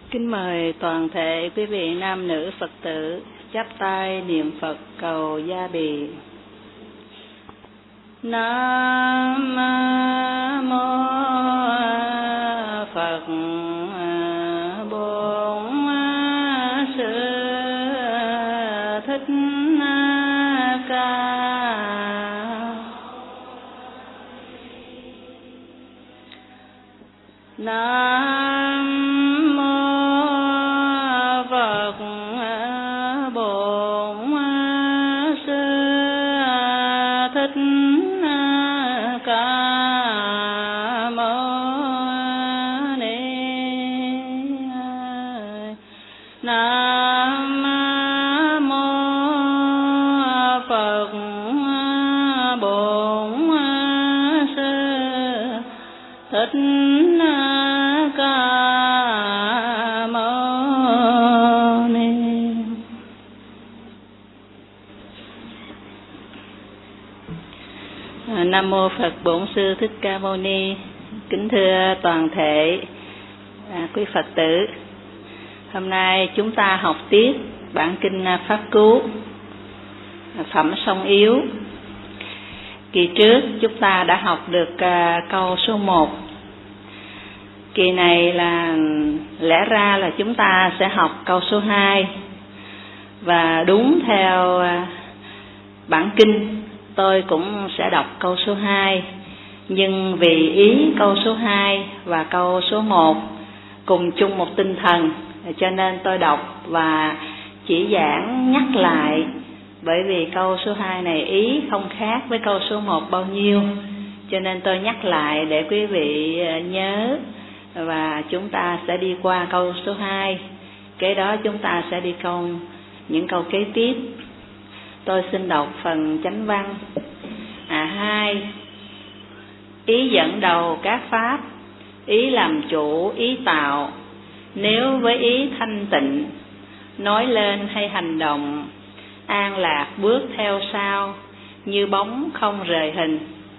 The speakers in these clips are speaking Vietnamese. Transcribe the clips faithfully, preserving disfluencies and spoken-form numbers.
Kính mời toàn thể quý vị nam nữ Phật tử chắp tay niệm Phật cầu gia bì. Nam mô Phật Bổn Sư Thích Ca. Nam Nam mô Phật Bổn Sư Thích Ca Mâu Ni. Kính thưa toàn thể à, quý Phật tử, hôm nay chúng ta học tiếp bản kinh Pháp Cú, phẩm Song Yếu. Kỳ trước chúng ta đã học được à, câu số một. Kỳ này là lẽ ra là chúng ta sẽ học câu số hai, và đúng theo à, bản kinh tôi cũng sẽ đọc câu số hai, nhưng vì ý câu số hai và câu số một cùng chung một tinh thần, cho nên tôi đọc và chỉ giảng nhắc lại, bởi vì câu số hai này ý không khác với câu số một bao nhiêu, cho nên tôi nhắc lại để quý vị nhớ, và chúng ta sẽ đi qua câu số hai. Kế đó chúng ta sẽ đi câu những câu kế tiếp. Tôi xin đọc phần chánh văn. À hai, ý dẫn đầu các pháp, ý làm chủ, ý tạo. Nếu với ý thanh tịnh, nói lên hay hành động, an lạc bước theo sau, như bóng không rời hình.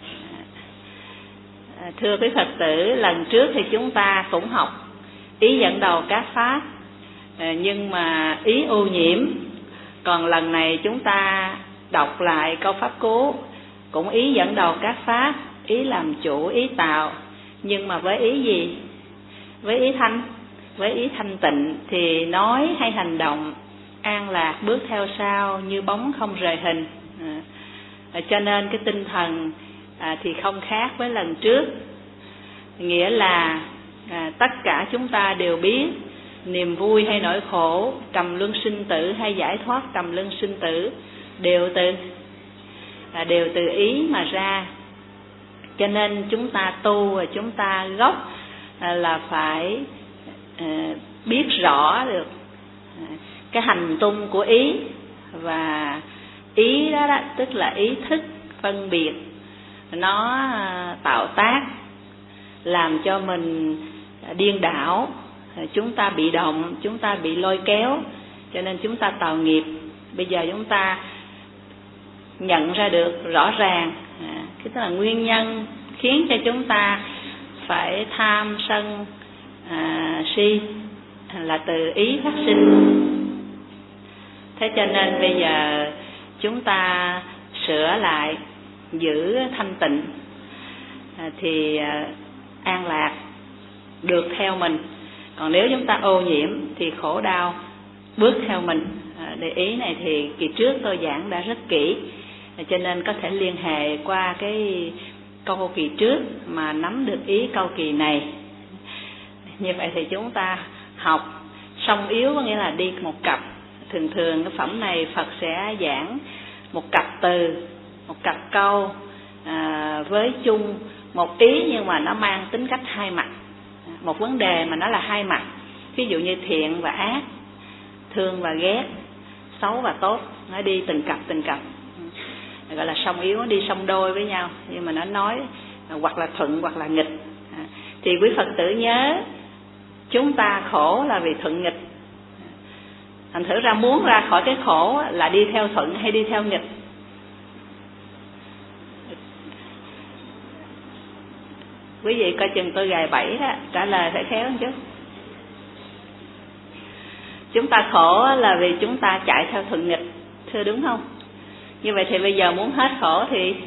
À, thưa quý Phật tử, lần trước thì chúng ta cũng học ý dẫn đầu các pháp, à, nhưng mà ý ô nhiễm. Còn lần này chúng ta đọc lại câu Pháp Cú, cũng ý dẫn đầu các pháp, ý làm chủ, ý tạo, nhưng mà với ý gì? Với ý thanh, với ý thanh tịnh thì nói hay hành động, an lạc bước theo sau, như bóng không rời hình. À, cho nên cái tinh thần à, thì không khác với lần trước. Nghĩa là à, tất cả chúng ta đều biết niềm vui hay nỗi khổ, trầm luân sinh tử hay giải thoát trầm luân sinh tử đều từ à, đều từ ý mà ra. Cho nên chúng ta tu và chúng ta gốc à, là phải à, biết rõ được à, cái hành tung của ý, và ý đó, đó tức là ý thức phân biệt, nó à, tạo tác làm cho mình điên đảo, chúng ta bị động, chúng ta bị lôi kéo, cho nên chúng ta tạo nghiệp. Bây giờ chúng ta nhận ra được rõ ràng à, cái đó là nguyên nhân khiến cho chúng ta phải tham sân à, si là từ ý phát sinh. Thế cho nên bây giờ chúng ta sửa lại, giữ thanh tịnh à, thì à, an lạc được theo mình. Còn nếu chúng ta ô nhiễm thì khổ đau bước theo mình. À, để ý này thì kỳ trước tôi giảng đã rất kỹ, à, cho nên có thể liên hệ qua cái câu kỳ trước mà nắm được ý câu kỳ này. Như vậy thì chúng ta học song yếu, có nghĩa là đi một cặp. Thường thường cái phẩm này Phật sẽ giảng một cặp từ, một cặp câu à, với chung một ý, nhưng mà nó mang tính cách hai mặt. Một vấn đề mà nó là hai mặt, ví dụ như thiện và ác, thương và ghét, xấu và tốt, nó đi từng cặp từng cặp, gọi là song yếu, nó đi song đôi với nhau, nhưng mà nó nói hoặc là thuận hoặc là nghịch. Thì quý Phật tử nhớ, chúng ta khổ là vì thuận nghịch. Thành thử ra muốn ra khỏi cái khổ là đi theo thuận hay đi theo nghịch? Quý vị coi chừng tôi gài bẫy đó, trả lời phải khéo một chút. chúng ta khổ là vì chúng ta chạy theo thuận nghịch, thưa đúng không? Như vậy thì bây giờ muốn hết khổ thì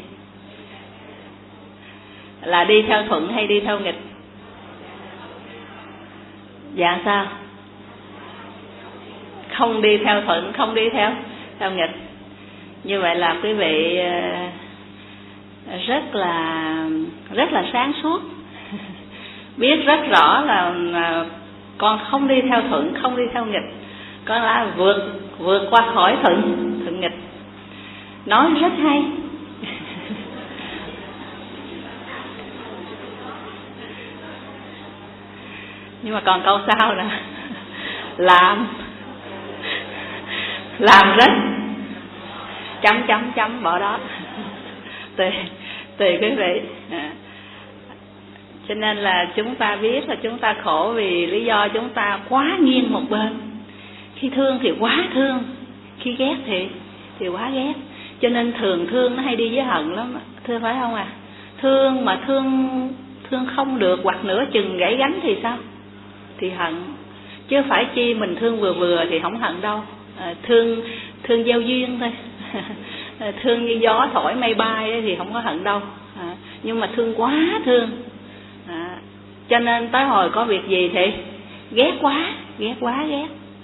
là đi theo thuận hay đi theo nghịch? Dạ sao? Không đi theo thuận, không đi theo theo nghịch. Như vậy là quý vị rất là rất là sáng suốt, biết rất rõ là con không đi theo thuận, không đi theo nghịch, con là vượt vượt qua khỏi thuận thuận nghịch. Nói rất hay. Nhưng mà còn câu sau nè, làm làm rất chấm chấm chấm bỏ đó. tùy tùy quý vị. À. Cho nên là chúng ta biết là chúng ta khổ vì lý do chúng ta quá nghiêng một bên. Khi thương thì quá thương, khi ghét thì thì quá ghét. Cho nên thường thương nó hay đi với hận lắm, thưa phải không à? Thương mà thương thương không được hoặc nửa chừng gãy gánh thì sao? Thì hận. Chứ phải chi mình thương vừa vừa thì không hận đâu. À, thương thương gieo duyên thôi. Thương như gió thổi mây bay thì không có hận đâu. À, nhưng mà thương quá thương. À, cho nên tới hồi có việc gì thì ghét quá, ghét quá ghét.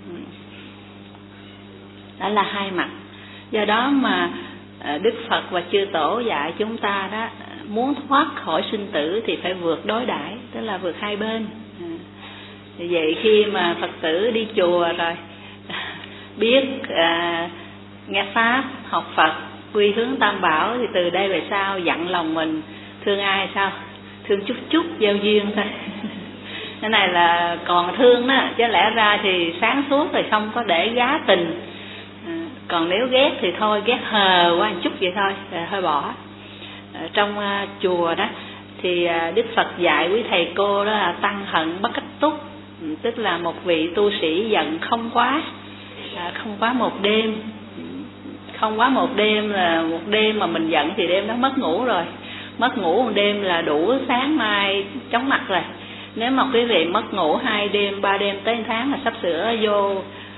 Đó là hai mặt. Do đó mà Đức Phật và chư tổ dạy chúng ta đó, muốn thoát khỏi sinh tử thì phải vượt đối đãi, tức là vượt hai bên. À, vậy khi mà Phật tử đi chùa rồi biết à, nghe pháp, học Phật, quy hướng Tam Bảo thì từ đây về sau dặn lòng mình thương ai sao? Thương chút chút gieo duyên thôi. Cái này là còn thương đó, chứ lẽ ra thì sáng suốt thì không có để gá tình. À, còn nếu ghét thì thôi, ghét hờ qua một chút vậy thôi, rồi hơi bỏ. À, trong uh, chùa đó thì uh, Đức Phật dạy quý thầy cô đó là tăng hận bất cách túc, tức là một vị tu sĩ giận không quá, à, không quá một đêm. Không quá một đêm là một đêm mà mình giận thì đêm đó mất ngủ rồi. Mất ngủ một đêm là đủ sáng mai chóng mặt rồi. Nếu mà quý vị mất ngủ hai đêm, ba đêm tới một tháng là sắp sửa vô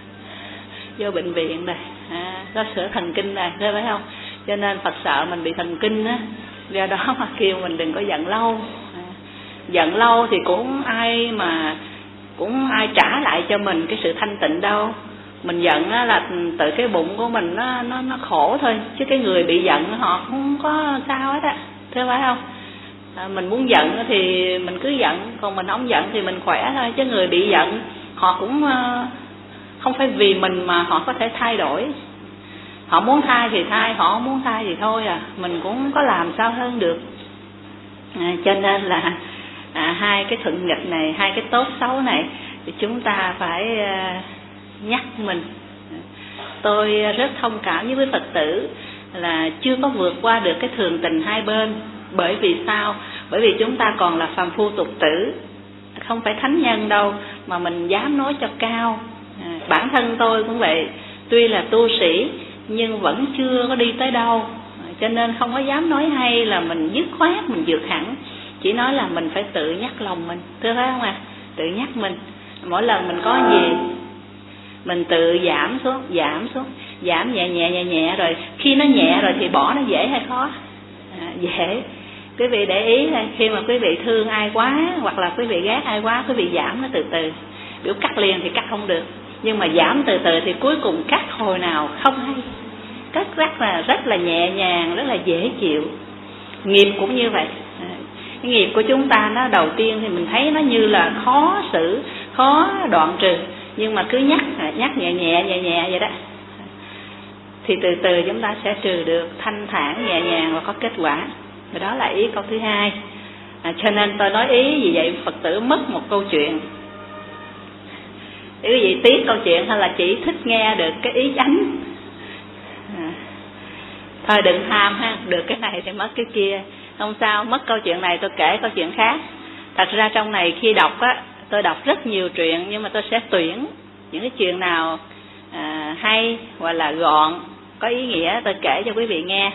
vô bệnh viện rồi, à, có sửa thần kinh rồi, thấy phải không? Cho nên Phật sợ mình bị thần kinh á, do đó mà kêu mình đừng có giận lâu. À, giận lâu thì cũng ai mà cũng ai trả lại cho mình cái sự thanh tịnh đâu. Mình giận á là tự cái bụng của mình nó nó nó khổ thôi, chứ cái người bị giận họ không có sao hết á, thấy phải không? À, mình muốn giận thì mình cứ giận, còn mình không giận thì mình khỏe thôi. Chứ người bị giận họ cũng uh, không phải vì mình mà họ có thể thay đổi. Họ muốn thay thì thay, họ không muốn thay thì thôi à, mình cũng có làm sao hơn được. À, cho nên là à, hai cái thuận nghịch này, hai cái tốt xấu này thì chúng ta phải uh, nhắc mình. Tôi rất thông cảm với quý Phật tử là chưa có vượt qua được cái thường tình hai bên. Bởi vì sao? Bởi vì chúng ta còn là phàm phu tục tử, không phải thánh nhân đâu mà mình dám nói cho cao. À, bản thân tôi cũng vậy, tuy là tu sĩ nhưng vẫn chưa có đi tới đâu, à, cho nên không có dám nói hay là mình dứt khoát mình vượt hẳn. Chỉ nói là mình phải tự nhắc lòng mình, thưa phải không à? Tự nhắc mình, mỗi lần mình có gì mình tự giảm xuống, giảm xuống, giảm nhẹ nhẹ nhẹ nhẹ, rồi khi nó nhẹ rồi thì bỏ nó dễ hay khó? À, dễ. Quý vị để ý thôi, khi mà quý vị thương ai quá hoặc là quý vị ghét ai quá, quý vị giảm nó từ từ. Biểu cắt liền thì cắt không được, nhưng mà giảm từ từ thì cuối cùng cắt hồi nào không hay. Cắt rất là rất là nhẹ nhàng, rất là dễ chịu. Nghiệp cũng như vậy. À, cái nghiệp của chúng ta nó đầu tiên thì mình thấy nó như là khó xử, khó đoạn trừ, nhưng mà cứ nhắc nhắc nhẹ nhẹ nhẹ nhẹ vậy đó thì từ từ chúng ta sẽ trừ được, thanh thản nhẹ nhàng và có kết quả. Và đó là ý câu thứ hai. À, cho nên tôi nói ý vì vậy Phật tử mất một câu chuyện. Quý vị tiếc câu chuyện hay là chỉ thích nghe được cái ý chánh? À, thôi đừng tham ha, được cái này thì mất cái kia, không sao. Mất câu chuyện này tôi kể câu chuyện khác. Thật ra trong này khi đọc á, tôi đọc rất nhiều truyện, nhưng mà tôi sẽ tuyển những cái chuyện nào à, hay hoặc là gọn, có ý nghĩa tôi kể cho quý vị nghe.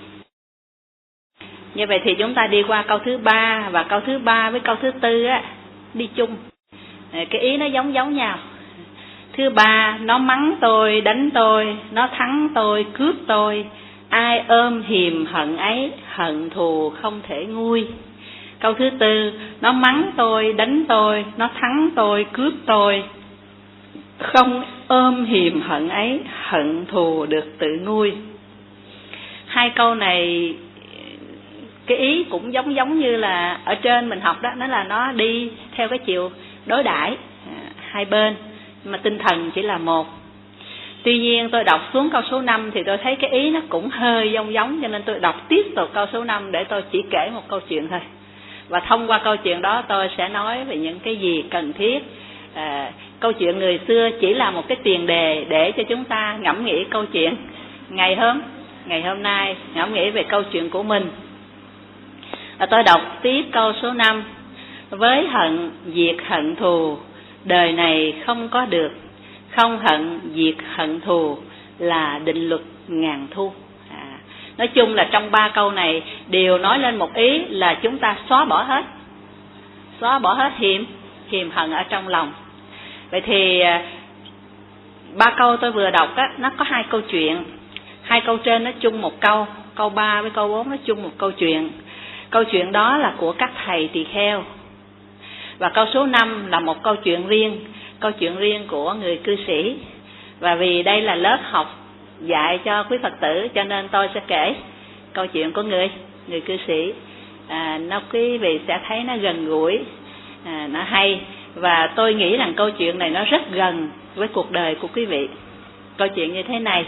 Như vậy thì chúng ta đi qua câu thứ ba, và câu thứ ba với câu thứ tư á đi chung. À, cái ý nó giống giống nhau. Thứ ba, nó mắng tôi, đánh tôi, nó thắng tôi, cướp tôi. Ai ôm hiềm hận ấy, hận thù không thể nguôi. Câu thứ tư, nó mắng tôi, đánh tôi, nó thắng tôi, cướp tôi. Không ôm hiềm hận ấy, hận thù được tự nguôi. Hai câu này cái ý cũng giống giống như là ở trên mình học đó, nó là nó đi theo cái chiều đối đãi hai bên, mà tinh thần chỉ là một. Tuy nhiên tôi đọc xuống câu số năm thì tôi thấy cái ý nó cũng hơi giống giống, cho nên tôi đọc tiếp tục câu số năm để tôi chỉ kể một câu chuyện thôi. Và thông qua câu chuyện đó tôi sẽ nói về những cái gì cần thiết. À, câu chuyện người xưa chỉ là một cái tiền đề để cho chúng ta ngẫm nghĩ câu chuyện ngày hôm ngày hôm nay, ngẫm nghĩ về câu chuyện của mình. À, tôi đọc tiếp câu số năm. Với hận diệt hận thù, đời này không có được. Không hận diệt hận thù là định luật ngàn thu. À, nói chung là trong ba câu này đều nói lên một ý là chúng ta xóa bỏ hết, xóa bỏ hết hiềm hiềm hận ở trong lòng. Vậy thì ba câu tôi vừa đọc á, nó có hai câu chuyện. Hai câu trên nó chung một câu, câu ba với câu bốn nó chung một câu chuyện. Câu chuyện đó là của các thầy tỳ kheo. Và câu số năm là một câu chuyện riêng, câu chuyện riêng của người cư sĩ. Và vì đây là lớp học dạy cho quý Phật tử, cho nên tôi sẽ kể câu chuyện của người người cư sĩ. À, nó quý vị sẽ thấy nó gần gũi, à, nó hay. Và tôi nghĩ rằng câu chuyện này nó rất gần với cuộc đời của quý vị. Câu chuyện như thế này.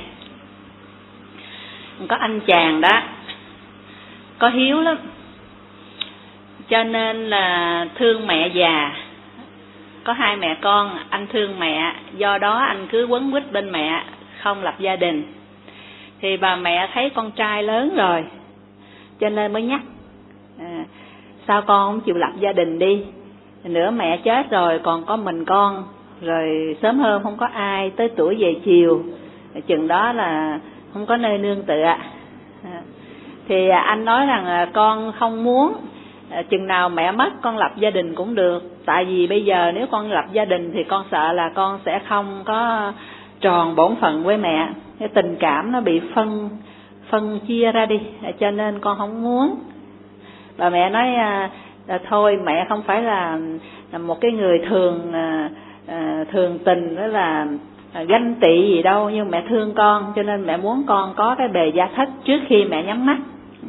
Có anh chàng đó có hiếu lắm, cho nên là thương mẹ già. Có hai mẹ con, anh thương mẹ, do đó anh cứ quấn quýt bên mẹ, không lập gia đình. Thì bà mẹ thấy con trai lớn rồi, cho nên mới nhắc, à, sao con không chịu lập gia đình đi, nữa mẹ chết rồi còn có mình con, rồi sớm hơn không có ai, tới tuổi về chiều chừng đó là không có nơi nương tựa. À, thì anh nói rằng con không muốn, chừng nào mẹ mất con lập gia đình cũng được, tại vì bây giờ nếu con lập gia đình thì con sợ là con sẽ không có tròn bổn phận với mẹ, cái tình cảm nó bị phân phân chia ra đi, cho nên con không muốn. Bà mẹ nói là thôi mẹ không phải là, là một cái người thường thường tình, đó là ganh tị gì đâu, nhưng mẹ thương con, cho nên mẹ muốn con có cái bề gia thất trước khi mẹ nhắm mắt.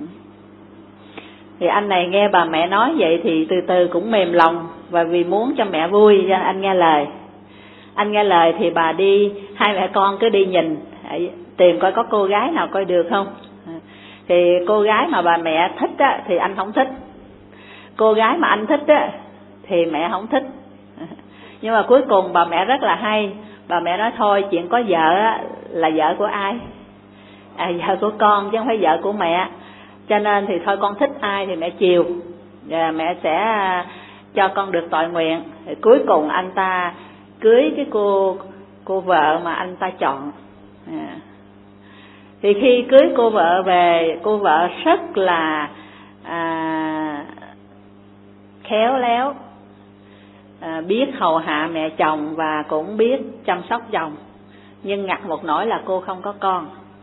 Thì anh này nghe bà mẹ nói vậy thì từ từ cũng mềm lòng, và vì muốn cho mẹ vui cho anh nghe lời. Anh nghe lời thì bà đi, hai mẹ con cứ đi nhìn, tìm coi có cô gái nào coi được không. Thì cô gái mà bà mẹ thích á, thì anh không thích. Cô gái mà anh thích á, thì mẹ không thích. Nhưng mà cuối cùng bà mẹ rất là hay. Bà mẹ nói thôi chuyện có vợ á, là vợ của ai? À, vợ của con chứ không phải vợ của mẹ. Cho nên thì thôi con thích ai thì mẹ chiều, và mẹ sẽ cho con được tội nguyện. Thì cuối cùng anh ta cưới cái cô cô vợ mà anh ta chọn. À. Thì khi cưới cô vợ về, cô vợ rất là à, khéo léo, à, biết hầu hạ mẹ chồng và cũng biết chăm sóc chồng. Nhưng ngặt một nỗi là cô không có con.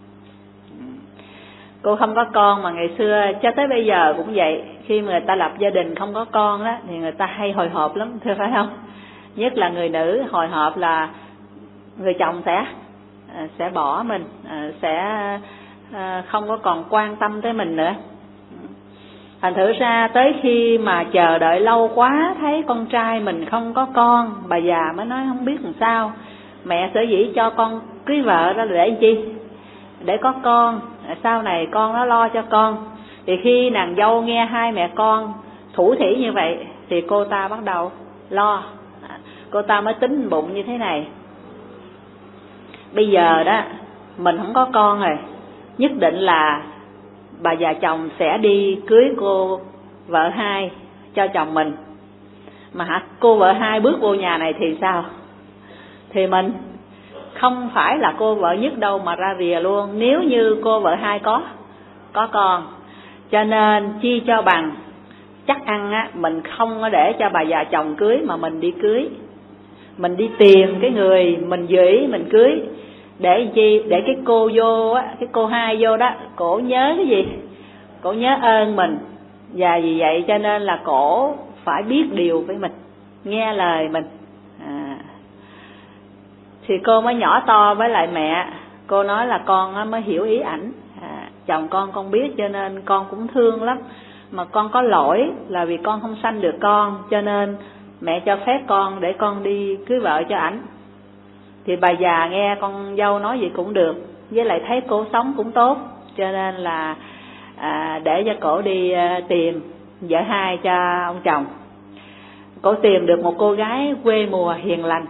Cô không có con mà ngày xưa cho tới bây giờ cũng vậy. Khi mà người ta lập gia đình không có con đó thì người ta hay hồi hộp lắm, thưa phải không? Nhất là người nữ hồi hộp là người chồng sẽ sẽ bỏ mình, sẽ không có còn quan tâm tới mình nữa. Thành thử ra tới khi mà chờ đợi lâu quá, thấy con trai mình không có con, bà già mới nói không biết làm sao. Mẹ sở dĩ cho con cưới vợ đó là để làm chi? Để có con, sau này con nó lo cho con. Thì khi nàng dâu nghe hai mẹ con thủ thỉ như vậy thì cô ta bắt đầu lo. Cô ta mới tính bụng như thế này: bây giờ đó mình không có con rồi, nhất định là bà già chồng sẽ đi cưới cô vợ hai cho chồng mình. Mà hả, cô vợ hai bước vô nhà này thì sao? Thì mình không phải là cô vợ nhất đâu mà ra rìa luôn, nếu như cô vợ hai có có con. Cho nên chi cho bằng chắc ăn á, mình không có để cho bà già chồng cưới mà mình đi cưới. mình đi tìm cái người mình dự ý mình cưới, để chi? Để cái cô vô á, cái cô hai vô đó, cổ nhớ cái gì? Cổ nhớ ơn mình. Và vì vậy cho nên là cổ phải biết điều với mình, nghe lời mình. À, thì cô mới nhỏ to với lại mẹ, cô nói là con mới hiểu ý ảnh. À, chồng con con biết cho nên con cũng thương lắm, mà con có lỗi là vì con không sanh được con, cho nên mẹ cho phép con để con đi cưới vợ cho ảnh. Thì bà già nghe con dâu nói vậy cũng được, với lại thấy cô sống cũng tốt, cho nên là à, để cho cổ đi à, tìm vợ hai cho ông chồng. Cổ tìm được một cô gái quê mùa hiền lành,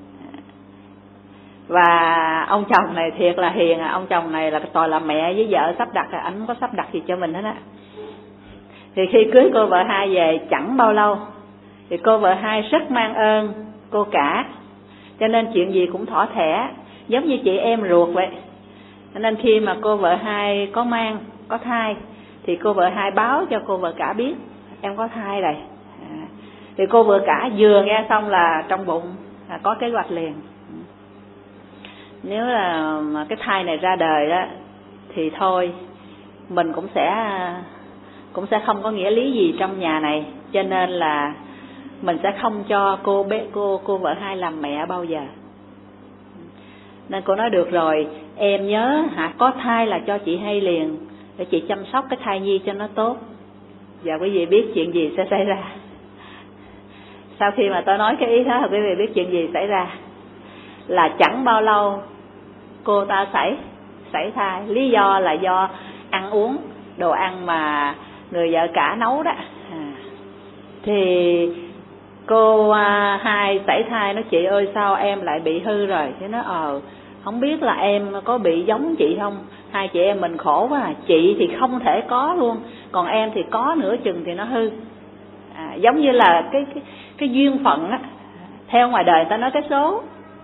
và ông chồng này thiệt là hiền. Ông chồng này là toàn là mẹ với vợ sắp đặt, ảnh không có sắp đặt gì cho mình hết á. Thì khi cưới cô vợ hai về chẳng bao lâu thì cô vợ hai rất mang ơn cô cả, cho nên chuyện gì cũng thỏa thẻ, giống như chị em ruột vậy. Cho nên khi mà cô vợ hai có mang, có thai, thì cô vợ hai báo cho cô vợ cả biết em có thai rồi. À, thì cô vợ cả vừa nghe xong là trong bụng là có kế hoạch liền. Nếu là mà cái thai này ra đời đó thì thôi mình cũng sẽ cũng sẽ không có nghĩa lý gì trong nhà này, cho nên là mình sẽ không cho cô bé cô cô vợ hai làm mẹ bao giờ. Nên cô nói được rồi, em nhớ hả, có thai là cho chị hay liền, để chị chăm sóc cái thai nhi cho nó tốt. Và quý vị biết chuyện gì sẽ xảy ra. Sau khi mà tôi nói cái ý đó, quý vị biết chuyện gì xảy ra. Là chẳng bao lâu cô ta xảy xảy thai. Lý do là do ăn uống đồ ăn mà người vợ cả nấu đó. À, thì cô à, hai xảy thai, nói chị ơi sao em lại bị hư rồi. Thế nó ờ không biết là em có bị giống chị không, hai chị em mình khổ quá à. Chị thì không thể có luôn, còn em thì có nửa chừng thì nó hư. À, giống như là cái cái, cái duyên phận á, theo ngoài đời người ta nói cái số.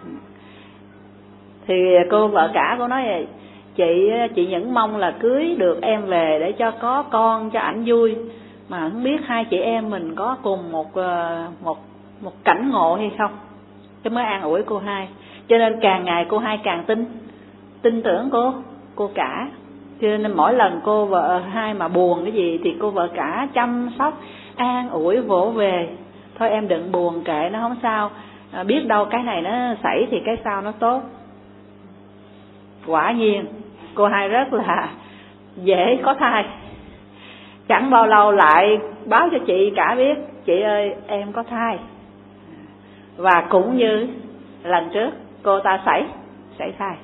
Thì cô vợ cả cô nói vậy, chị chị vẫn mong là cưới được em về để cho có con cho ảnh vui, mà không biết hai chị em mình có cùng một một một cảnh ngộ hay không. Cái mới an ủi cô hai, cho nên càng ngày cô hai càng tin tin tưởng cô cô cả. Cho nên mỗi lần cô vợ hai mà buồn cái gì thì cô vợ cả chăm sóc an ủi vỗ về, thôi em đừng buồn, kệ nó không sao, à, biết đâu cái này nó xảy thì cái sau nó tốt. Quả nhiên cô hai rất là dễ có thai. Chẳng bao lâu lại báo cho chị cả biết, chị ơi em có thai. Và cũng như lần trước cô ta xảy xảy thai.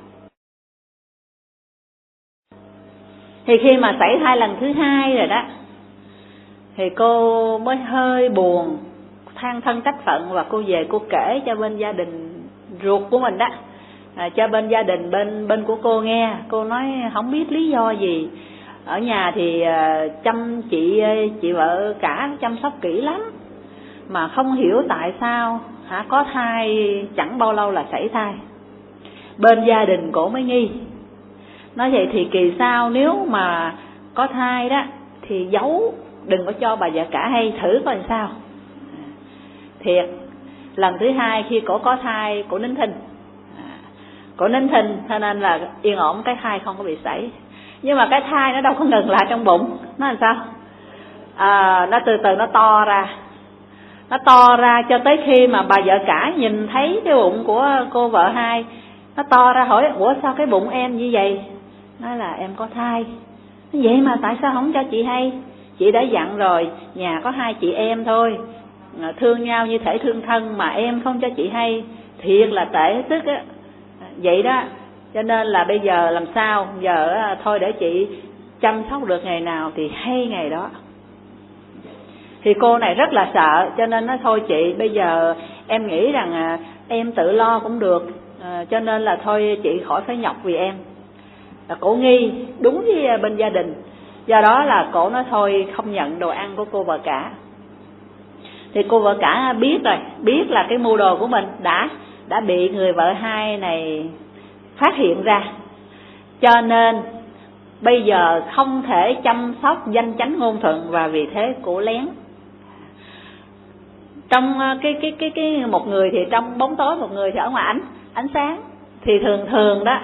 Thì khi mà xảy thai lần thứ hai rồi đó, thì cô mới hơi buồn, than thân trách phận, và cô về cô kể cho bên gia đình ruột của mình đó, à, cho bên gia đình bên bên của cô nghe. Cô nói không biết lý do gì, ở nhà thì uh, chăm chị chị vợ cả chăm sóc kỹ lắm, mà không hiểu tại sao hả có thai chẳng bao lâu là xảy thai. Bên gia đình cổ mới nghi, nói vậy thì kỳ sau nếu mà có thai đó thì giấu, đừng có cho bà vợ cả hay, thử coi làm sao. Thiệt, lần thứ hai khi cổ có thai cổ nín thinh, cổ nín thinh cho nên là yên ổn, cái thai không có bị xảy. Nhưng mà cái thai nó đâu có ngừng lại trong bụng, nó làm sao? À, nó từ từ nó to ra, nó to ra cho tới khi mà bà vợ cả nhìn thấy cái bụng của cô vợ hai, nó to ra hỏi ủa sao cái bụng em như vậy? Nói là em có thai. Vậy mà tại sao không cho chị hay? Chị đã dặn rồi, nhà có hai chị em thôi, thương nhau như thể thương thân, mà em không cho chị hay, thiệt là tệ tức á. Vậy đó, cho nên là bây giờ làm sao? Giờ thôi để chị chăm sóc được ngày nào thì hay ngày đó. Thì cô này rất là sợ, cho nên nói thôi chị bây giờ em nghĩ rằng à, em tự lo cũng được, à, cho nên là thôi chị khỏi phải nhọc vì em. Là cổ nghi đúng với bên gia đình, do đó là cổ nói thôi không nhận đồ ăn của cô vợ cả. Thì cô vợ cả biết rồi, biết là cái mưu đồ của mình đã đã bị người vợ hai này phát hiện ra, cho nên bây giờ không thể chăm sóc danh chánh ngôn thuận, và vì thế cổ lén Trong cái cái cái cái một người thì trong bóng tối, một người thì ở ngoài ánh ánh sáng, thì thường thường đó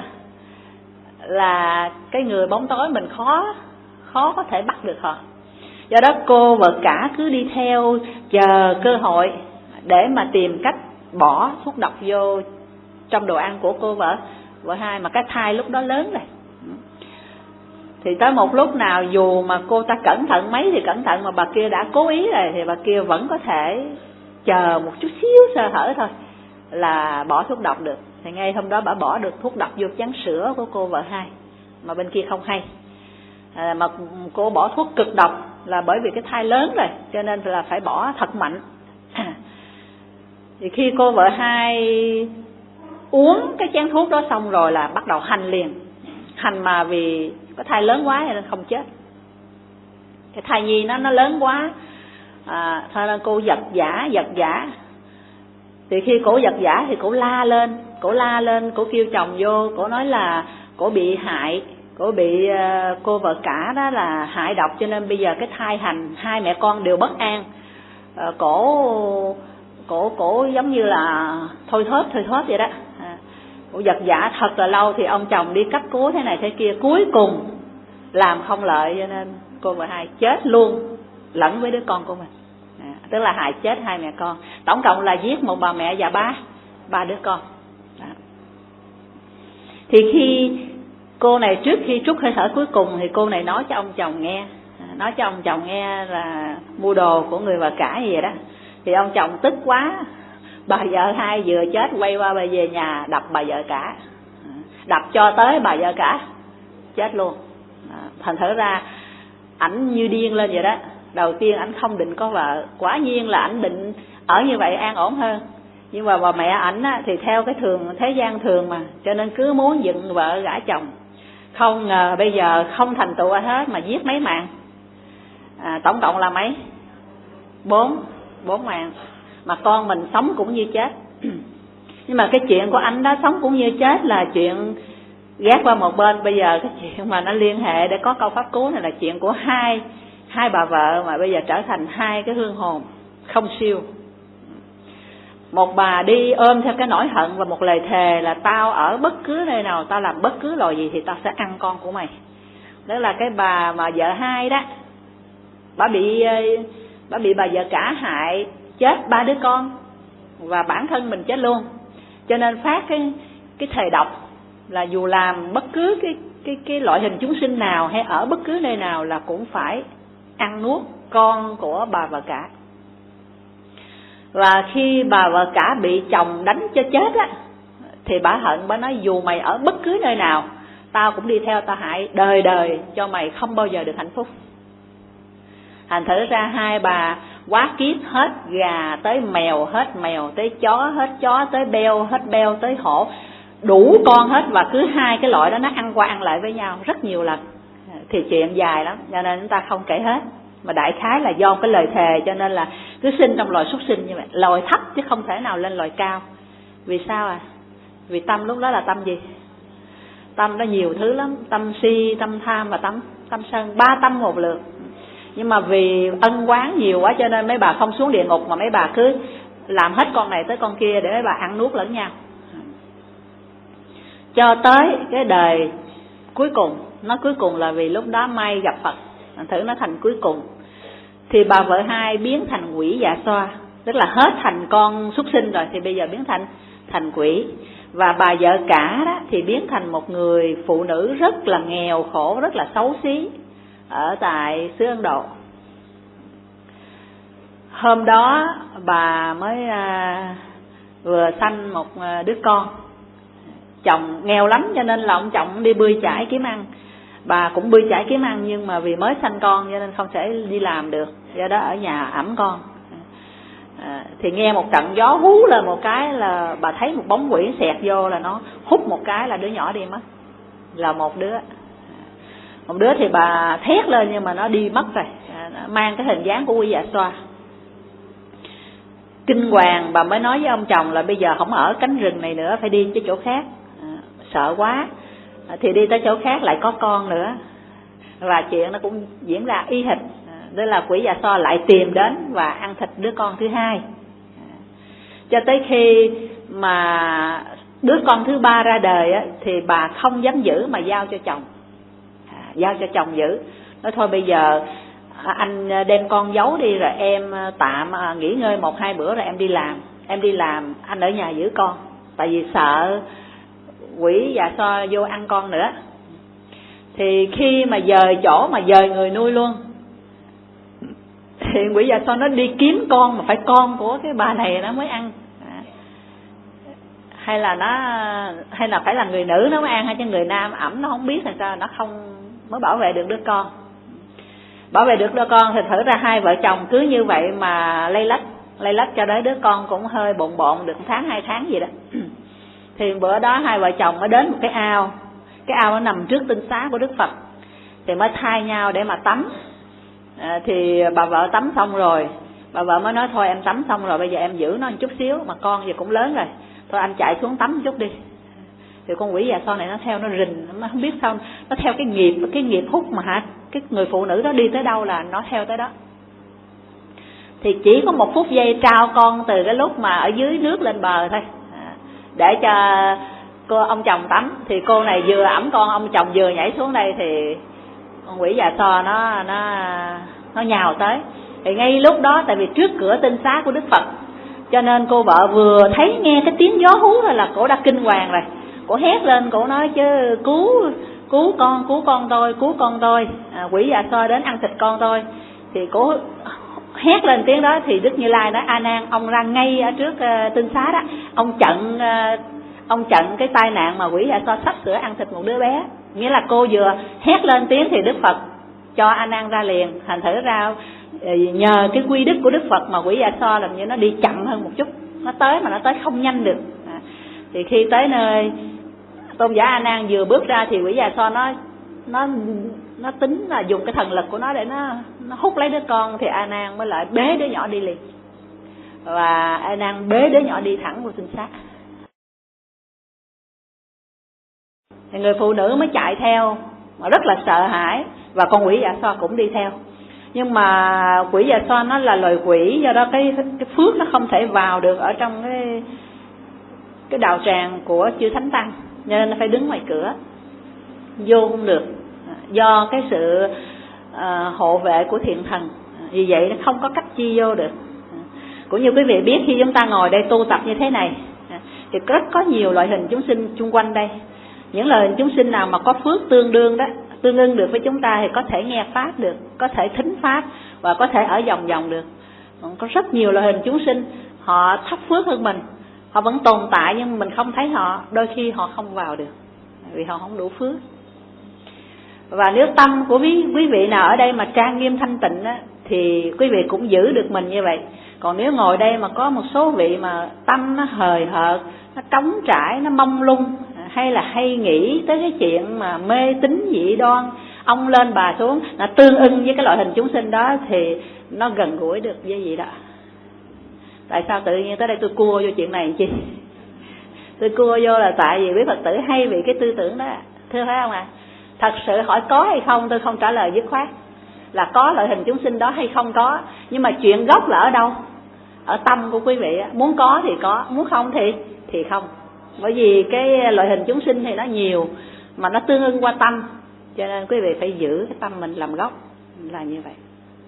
là cái người bóng tối mình khó khó có thể bắt được họ. Do đó cô vợ cả cứ đi theo chờ cơ hội để mà tìm cách bỏ thuốc độc vô trong đồ ăn của cô vợ vợ hai, mà cái thai lúc đó lớn rồi. Thì tới một lúc nào dù mà cô ta cẩn thận mấy thì cẩn thận, mà bà kia đã cố ý rồi thì bà kia vẫn có thể chờ một chút xíu sơ hở thôi là bỏ thuốc độc được. Thì ngay hôm đó bà bỏ được thuốc độc vô chén sữa của cô vợ hai mà bên kia không hay. À, mà cô bỏ thuốc cực độc là bởi vì cái thai lớn rồi, cho nên là phải bỏ thật mạnh. À, thì khi cô vợ hai uống cái chén thuốc đó xong rồi là bắt đầu hành liền. Hành mà vì cái thai lớn quá nên không chết. Cái thai nhi nó nó lớn quá, à, thôi nên cô giật giả giật giả. Thì khi cổ giật giả thì cổ la lên, cổ la lên, cổ kêu chồng vô, cổ nói là cổ bị hại, cổ bị uh, cô vợ cả đó là hại độc, cho nên bây giờ cái thai hành hai mẹ con đều bất an. Uh, cổ cổ cổ giống như là thôi thóp thôi thóp vậy đó. À, cổ giật giả thật là lâu, thì ông chồng đi cấp cứu thế này thế kia, cuối cùng làm không lợi, cho nên cô vợ hai chết luôn lẫn với đứa con của mình. À, tức là hại chết hai mẹ con, tổng cộng là giết một bà mẹ và ba ba đứa con. À. Thì khi cô này trước khi trút hơi thở cuối cùng thì cô này nói cho ông chồng nghe, nói cho ông chồng nghe là mua đồ của người vợ cả gì vậy đó. Thì ông chồng tức quá, bà vợ hai vừa chết quay qua bà về nhà đập bà vợ cả, đập cho tới bà vợ cả chết luôn. À, thành thử ra ảnh như điên lên vậy đó. Đầu tiên ảnh không định có vợ, quả nhiên là ảnh định ở như vậy an ổn hơn. Nhưng mà bà mẹ ảnh á, thì theo cái thường thế gian thường mà, cho nên cứ muốn dựng vợ gả chồng. Không ngờ bây giờ không thành tựu ai hết mà giết mấy mạng. À, tổng cộng là mấy? Bốn, bốn mạng. Mà con mình sống cũng như chết. Nhưng mà cái chuyện của anh đó sống cũng như chết là chuyện gác qua một bên. Bây giờ cái chuyện mà nó liên hệ để có câu pháp cứu này là chuyện của hai hai bà vợ mà bây giờ trở thành hai cái hương hồn không siêu. Một bà đi ôm theo cái nỗi hận và một lời thề là tao ở bất cứ nơi nào, tao làm bất cứ loài gì thì tao sẽ ăn con của mày. Đó là cái bà mà vợ hai đó, bà bị bà bị bà vợ cả hại chết ba đứa con và bản thân mình chết luôn. Cho nên phát cái cái thề độc là dù làm bất cứ cái cái cái loại hình chúng sinh nào hay ở bất cứ nơi nào là cũng phải ăn nuốt con của bà vợ cả. Và khi bà vợ cả bị chồng đánh cho chết á, thì bà hận, bà nói dù mày ở bất cứ nơi nào, tao cũng đi theo tao hại đời đời cho mày không bao giờ được hạnh phúc. Thành thử ra hai bà quá kiếp, hết gà tới mèo, hết mèo tới chó, hết chó tới beo, hết beo tới hổ, đủ con hết, và cứ hai cái loại đó nó ăn qua ăn lại với nhau rất nhiều lần. Thì chuyện dài lắm, cho nên chúng ta không kể hết. Mà đại khái là do cái lời thề cho nên là cứ sinh trong loài súc sinh như vậy, loài thấp chứ không thể nào lên loài cao. Vì sao à? Vì tâm lúc đó là tâm gì? Tâm nó nhiều thứ lắm, tâm si, tâm tham và tâm tâm sân, ba tâm một lượt. Nhưng mà vì ân oán nhiều quá cho nên mấy bà không xuống địa ngục, mà mấy bà cứ làm hết con này tới con kia để mấy bà ăn nuốt lẫn nhau. Cho tới cái đời cuối cùng, nó cuối cùng là vì lúc đó may gặp Phật, thử nó thành cuối cùng. Thì bà vợ hai biến thành quỷ dạ xoa, tức là hết thành con súc sinh rồi thì bây giờ biến thành thành quỷ. Và bà vợ cả đó thì biến thành một người phụ nữ rất là nghèo khổ, rất là xấu xí ở tại xứ Ấn Độ. Hôm đó bà mới à, vừa sanh một đứa con. Chồng nghèo lắm cho nên là ông chồng đi bươn chải kiếm ăn. Bà cũng bươn chải kiếm ăn nhưng mà vì mới sanh con cho nên không thể đi làm được, do đó ở nhà ẵm con. À, thì nghe một trận gió hú lên một cái là bà thấy một bóng quỷ xẹt vô, là nó hút một cái là đứa nhỏ đi mất. Là một đứa. Một đứa thì bà thét lên nhưng mà nó đi mất rồi, à, nó mang cái hình dáng của quỷ dạ xoa. Kinh hoàng bà mới nói với ông chồng là bây giờ không ở cánh rừng này nữa, phải đi tới chỗ khác. À, sợ quá. À, thì đi tới chỗ khác lại có con nữa. Và chuyện nó cũng diễn ra y hệt. À, đó là quỷ dạ xoa lại tìm đến và ăn thịt đứa con thứ hai. cho tới khi mà đứa con thứ ba ra đời á, thì bà không dám giữ mà giao cho chồng, à, giao cho chồng giữ. Nói thôi bây giờ anh đem con giấu đi rồi em tạm nghỉ ngơi một hai bữa rồi em đi làm, em đi làm anh ở nhà giữ con, tại vì sợ quỷ Dạ Xoa vô ăn con nữa. Thì khi mà dời chỗ mà dời người nuôi luôn, thì quỷ Dạ Xoa nó đi kiếm con mà phải con của cái bà này nó mới ăn, à, hay là nó hay là phải là người nữ nó mới ăn, hay cho người nam ẩm nó không biết là sao nó không mới bảo vệ được đứa con. Bảo vệ được đứa con thì thử ra hai vợ chồng cứ như vậy mà lây lách lây lách cho đến đứa con cũng hơi bộn bộn được tháng hai tháng gì đó. Thì bữa đó hai vợ chồng mới đến một cái ao, cái ao nó nằm trước tinh xá của Đức Phật, thì mới thay nhau để mà tắm. À, thì bà vợ tắm xong rồi, bà vợ mới nói thôi em tắm xong rồi bây giờ em giữ nó một chút xíu, mà con giờ cũng lớn rồi, thôi anh chạy xuống tắm một chút đi. Thì con quỷ Dạ Xoa này nó theo, nó rình, nó không biết sao nó theo cái nghiệp cái nghiệp hút mà hả, cái người phụ nữ đó đi tới đâu là nó theo tới đó. Thì chỉ có một phút giây trao con từ cái lúc mà ở dưới nước lên bờ thôi, à, để cho cô ông chồng tắm. Thì cô này vừa ẵm con, ông chồng vừa nhảy xuống đây, thì con quỷ Dạ Xoa nó nó nó nhào tới. Thì ngay lúc đó, tại vì trước cửa tinh xá của Đức Phật, cho nên cô vợ vừa thấy nghe cái tiếng gió hú thôi là cổ đã kinh hoàng rồi. Cổ hét lên, cổ nói chứ cứu cứu con, cứu con tôi, cứu con tôi, à, quỷ Dạ Xoa đến ăn thịt con tôi. Thì cổ hét lên tiếng đó, thì Đức Như Lai nói A Nan, ông ra ngay ở trước uh, tinh xá đó, ông chặn uh, ông chặn cái tai nạn mà quỷ Dạ Xoa sắp sửa ăn thịt một đứa bé. Nghĩa là cô vừa hét lên tiếng thì Đức Phật cho A Nan ra liền. Thành thử ra nhờ cái quy đức của Đức Phật mà quỷ Dạ Xoa làm như nó đi chậm hơn một chút, nó tới mà nó tới không nhanh được. À, thì khi tới nơi tôn giả A Nan vừa bước ra thì quỷ Dạ Xoa nó nó nó tính là dùng cái thần lực của nó để nó nó hút lấy đứa con. Thì A Nan mới lại bế đứa nhỏ đi liền, và A Nan bế đứa nhỏ đi thẳng vào tinh xá. Thì người phụ nữ mới chạy theo mà rất là sợ hãi, và con quỷ Dạ Xoa cũng đi theo. Nhưng mà quỷ Dạ Xoa nó là loài quỷ, do đó cái cái phước nó không thể vào được ở trong cái cái đạo tràng của chư thánh tăng, nên nó phải đứng ngoài cửa, vô không được, do cái sự uh, hộ vệ của thiện thần. Vì vậy nó không có cách chi vô được. Cũng như quý vị biết, khi chúng ta ngồi đây tu tập như thế này thì rất có nhiều loại hình chúng sinh chung quanh đây. Những loại hình chúng sinh nào mà có phước tương đương đó, tương ưng được với chúng ta, thì có thể nghe pháp được, có thể thính pháp, và có thể ở vòng vòng được. Có rất nhiều loại hình chúng sinh họ thấp phước hơn mình, họ vẫn tồn tại nhưng mình không thấy họ, đôi khi họ không vào được vì họ không đủ phước. Và nếu tâm của quý, quý vị nào ở đây mà trang nghiêm thanh tịnh á, thì quý vị cũng giữ được mình như vậy. Còn nếu ngồi đây mà có một số vị mà tâm nó hời hợt, nó trống trải, nó mông lung, hay là hay nghĩ tới cái chuyện mà mê tín dị đoan, ông lên bà xuống, là tương ưng với cái loại hình chúng sinh đó, thì nó gần gũi được với gì đó. Tại sao tự nhiên tới đây tôi cua vô chuyện này chi? Tôi cua vô là tại vì quý Phật tử hay bị cái tư tưởng đó, thưa phải không ạ? À? Thật sự hỏi có hay không tôi không trả lời dứt khoát, là có loại hình chúng sinh đó hay không có. Nhưng mà chuyện gốc là ở đâu? Ở tâm của quý vị. Muốn có thì có, muốn không thì thì không. Bởi vì cái loại hình chúng sinh thì nó nhiều, mà nó tương ưng qua tâm, cho nên quý vị phải giữ cái tâm mình làm gốc, là như vậy.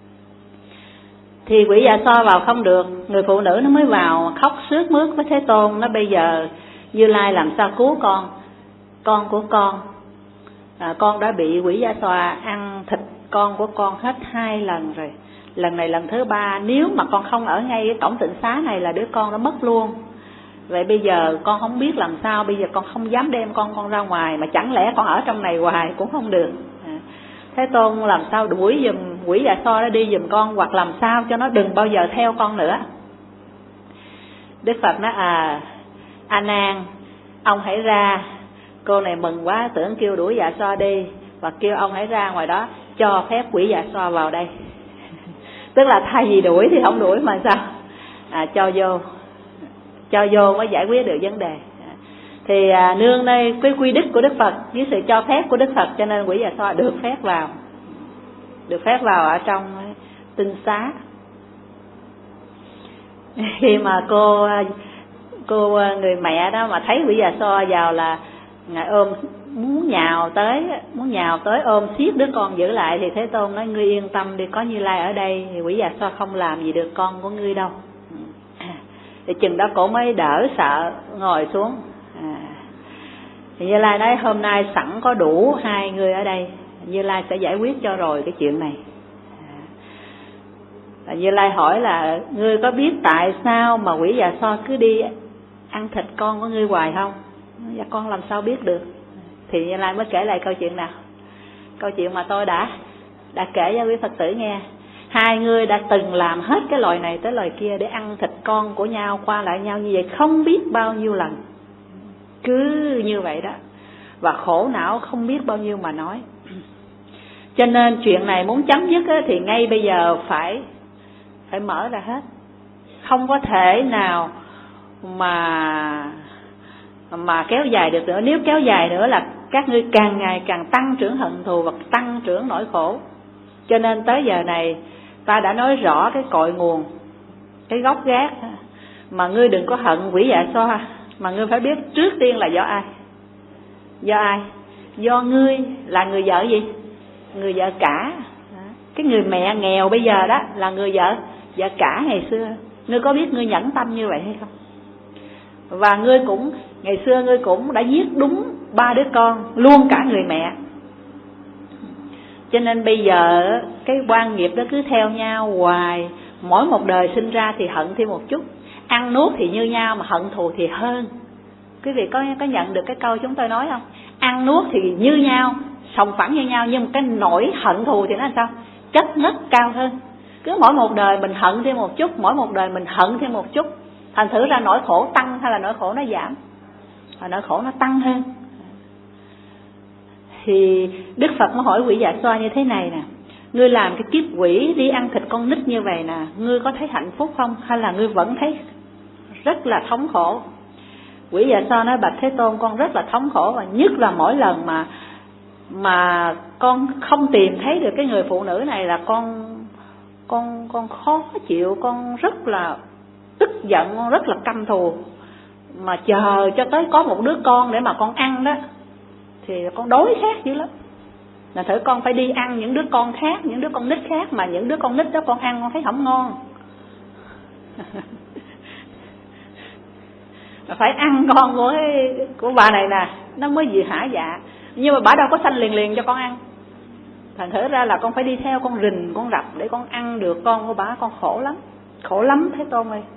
Thì quỷ Dạ Xoa vào không được, người phụ nữ nó mới vào khóc sướt mướt với Thế Tôn. Nó bây giờ Như Lai làm sao cứu con, con của con, à, con đã bị quỷ Dạ Xoa ăn thịt con của con hết hai lần rồi, lần này lần thứ ba. Nếu mà con không ở ngay cái cổng tịnh xá này là đứa con nó mất luôn. Vậy bây giờ con không biết làm sao, bây giờ con không dám đem con con ra ngoài, mà chẳng lẽ con ở trong này hoài cũng không được. à, Thế Tôn làm sao đuổi giùm quỷ Dạ Xoa đó đi giùm con, hoặc làm sao cho nó đừng bao giờ theo con nữa. Đức Phật nói à A Nan, ông hãy ra. Cô này mừng quá, tưởng kêu đuổi Dạ Xoa đi, và kêu ông hãy ra ngoài đó cho phép quỷ Dạ Xoa vào đây. Tức là thay vì đuổi thì không đuổi mà sao, à, cho vô, cho vô mới giải quyết được vấn đề. Thì à, nương đây cái quy đức của Đức Phật với sự cho phép của Đức Phật, cho nên quỷ Dạ Xoa được phép vào, được phép vào ở trong tinh xá. Khi mà cô cô người mẹ đó mà thấy quỷ già so vào là ngài ôm, muốn nhào tới, muốn nhào tới ôm siết đứa con giữ lại, thì Thế Tôn nói ngươi yên tâm đi, có Như Lai ở đây thì quỷ già so không làm gì được con của ngươi đâu. Thì chừng đó cổ mới đỡ sợ ngồi xuống. À, thì Như Lai nói hôm nay sẵn có đủ hai người ở đây, Như Lai sẽ giải quyết cho rồi cái chuyện này. À, Như Lai hỏi là ngươi có biết tại sao mà quỷ già so cứ đi ăn thịt con của ngươi hoài không? Dạ con làm sao biết được. Thì Như Lai mới kể lại câu chuyện nào, câu chuyện mà tôi đã đã kể cho quý Phật tử nghe. Hai người đã từng làm hết cái loại này tới loại kia để ăn thịt con của nhau, qua lại nhau như vậy không biết bao nhiêu lần, cứ như vậy đó, và khổ não không biết bao nhiêu mà nói. Cho nên chuyện này muốn chấm dứt á, thì ngay bây giờ phải phải mở ra hết, không có thể nào mà mà kéo dài được nữa. Nếu kéo dài nữa là các ngươi càng ngày càng tăng trưởng hận thù và tăng trưởng nỗi khổ. Cho nên tới giờ này ta đã nói rõ cái cội nguồn, cái gốc gác. Mà ngươi đừng có hận quỷ dạ xoa, mà ngươi phải biết trước tiên là do ai. Do ai? Do ngươi là người vợ gì? Người vợ cả. Cái người mẹ nghèo bây giờ đó là người vợ vợ cả ngày xưa. Ngươi có biết ngươi nhẫn tâm như vậy hay không? Và ngươi cũng ngày xưa ngươi cũng đã giết đúng ba đứa con, luôn cả người mẹ. Cho nên bây giờ cái quan nghiệp đó cứ theo nhau hoài. Mỗi một đời sinh ra thì hận thêm một chút, ăn nuốt thì như nhau mà hận thù thì hơn. Quý vị có có nhận được cái câu chúng tôi nói không? Ăn nuốt thì như nhau, sòng phẳng như nhau, nhưng cái nỗi hận thù thì nó làm sao? Chất ngất cao hơn. Cứ mỗi một đời mình hận thêm một chút, mỗi một đời mình hận thêm một chút, thành thử ra nỗi khổ tăng hay là nỗi khổ nó giảm? Và nỗi khổ nó tăng hơn. Thì Đức Phật mới hỏi quỷ dạ xoa như thế này nè: ngươi làm cái kiếp quỷ đi ăn thịt con nít như vậy nè, ngươi có thấy hạnh phúc không? Hay là ngươi vẫn thấy rất là thống khổ? Quỷ dạ xoa nói: bạch Thế Tôn, con rất là thống khổ, và nhất là mỗi lần mà mà con không tìm thấy được cái người phụ nữ này là con con con khó chịu, con rất là tức giận, con rất là căm thù, mà chờ cho tới có một đứa con để mà con ăn đó thì con đói khát dữ lắm. Là thử con phải đi ăn những đứa con khác, những đứa con nít khác, mà những đứa con nít đó con ăn con thấy không ngon. Phải ăn con của của bà này nè, nó mới gì hả dạ. Nhưng mà bà đâu có sanh liền liền cho con ăn. Thành thử ra là con phải đi theo con rình, con rập để con ăn được con của bà. Con khổ lắm, khổ lắm Thế Tôn ơi.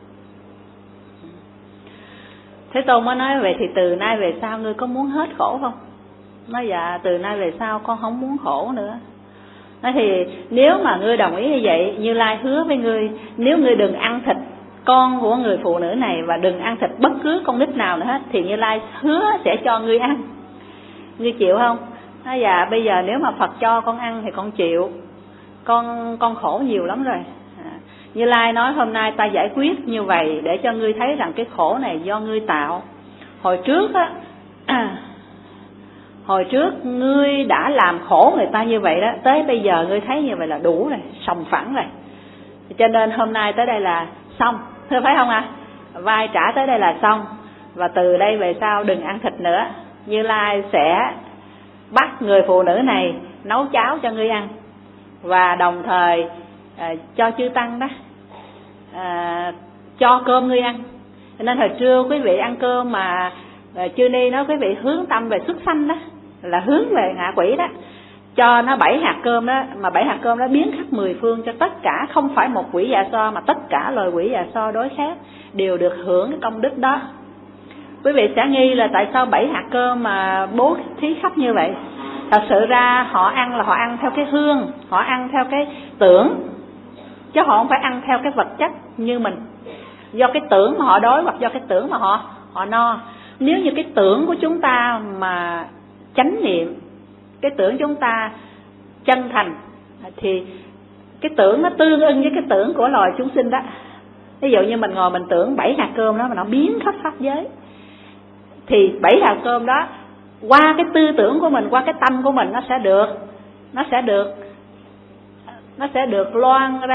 Thế Tôn mới nói: vậy thì từ nay về sau ngươi có muốn hết khổ không? Nói dạ từ nay về sau con không muốn khổ nữa. Nói thì nếu mà ngươi đồng ý như vậy, Như Lai hứa với ngươi, nếu ngươi đừng ăn thịt con của người phụ nữ này và đừng ăn thịt bất cứ con nít nào nữa hết, thì Như Lai hứa sẽ cho ngươi ăn. Ngươi chịu không? Nói dạ bây giờ nếu mà Phật cho con ăn thì con chịu. Con con khổ nhiều lắm rồi. À, Như Lai nói hôm nay ta giải quyết như vậy để cho ngươi thấy rằng cái khổ này do ngươi tạo. Hồi trước á, à, hồi trước ngươi đã làm khổ người ta như vậy đó, tới bây giờ ngươi thấy như vậy là đủ rồi, sòng phẳng rồi. Cho nên hôm nay tới đây là xong, thưa phải không ạ? À? Vai trả tới đây là xong, và từ đây về sau đừng ăn thịt nữa. Như Lai sẽ bắt người phụ nữ này nấu cháo cho ngươi ăn, và đồng thời à, cho chư tăng đó à, cho cơm ngươi ăn. Nên hồi trưa quý vị ăn cơm mà à, Chư Ni nói quý vị hướng tâm về xuất sanh đó, là hướng về ngạ quỷ đó, cho nó bảy hạt cơm đó, mà bảy hạt cơm đó biến khắp mười phương cho tất cả, không phải một quỷ dạ xoa mà tất cả loài quỷ dạ xoa đối khác đều được hưởng cái công đức đó. Quý vị sẽ nghi là tại sao bảy hạt cơm mà bố thí khắp như vậy? Thật sự ra họ ăn là họ ăn theo cái hương, họ ăn theo cái tưởng, chứ họ không phải ăn theo cái vật chất như mình. Do cái tưởng mà họ đói, hoặc do cái tưởng mà họ họ no. Nếu như cái tưởng của chúng ta mà chánh niệm, cái tưởng chúng ta chân thành, thì cái tưởng nó tương ưng với cái tưởng của loài chúng sinh đó. Ví dụ như mình ngồi mình tưởng bảy hạt cơm đó mà nó biến khắp pháp giới, thì bảy hạt cơm đó qua cái tư tưởng của mình, qua cái tâm của mình, nó sẽ được nó sẽ được nó sẽ được loan ra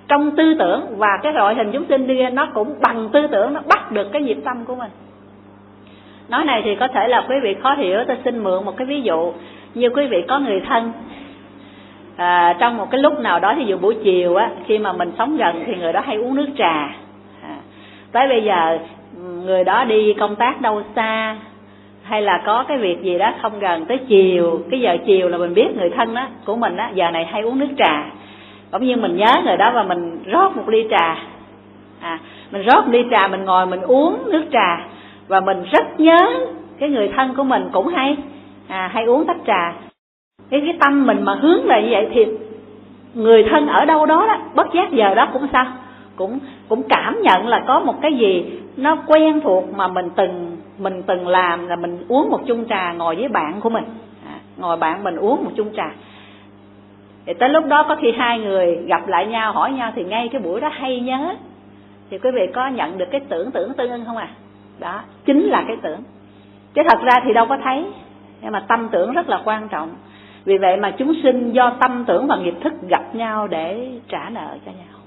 trong tư tưởng, và cái loại hình chúng sinh kia nó cũng bằng tư tưởng, nó bắt được cái nhịp tâm của mình. Nói này thì có thể là quý vị khó hiểu, tôi xin mượn một cái ví dụ. Như quý vị có người thân, à, trong một cái lúc nào đó, ví dụ buổi chiều á, khi mà mình sống gần thì người đó hay uống nước trà. À, tới bây giờ người đó đi công tác đâu xa, hay là có cái việc gì đó không gần, tới chiều, cái giờ chiều là mình biết người thân đó của mình á, giờ này hay uống nước trà. Bỗng nhiên mình nhớ người đó và mình rót một ly trà. À, mình rót một ly trà, mình ngồi mình uống nước trà, và mình rất nhớ cái người thân của mình cũng hay à, hay uống tách trà. Cái cái tâm mình mà hướng về như vậy thì người thân ở đâu đó, đó bất giác giờ đó cũng sao cũng cũng cảm nhận là có một cái gì nó quen thuộc mà mình từng mình từng làm, là mình uống một chung trà ngồi với bạn của mình, à, ngồi bạn mình uống một chung trà. Thì tới lúc đó có khi hai người gặp lại nhau hỏi nhau thì ngay cái buổi đó hay nhớ. Thì quý vị có nhận được cái tưởng tưởng tương ưng không à? Đó chính là cái tưởng, chứ thật ra thì đâu có thấy, nhưng mà tâm tưởng rất là quan trọng. Vì vậy mà chúng sinh do tâm tưởng và nghiệp thức gặp nhau để trả nợ cho nhau.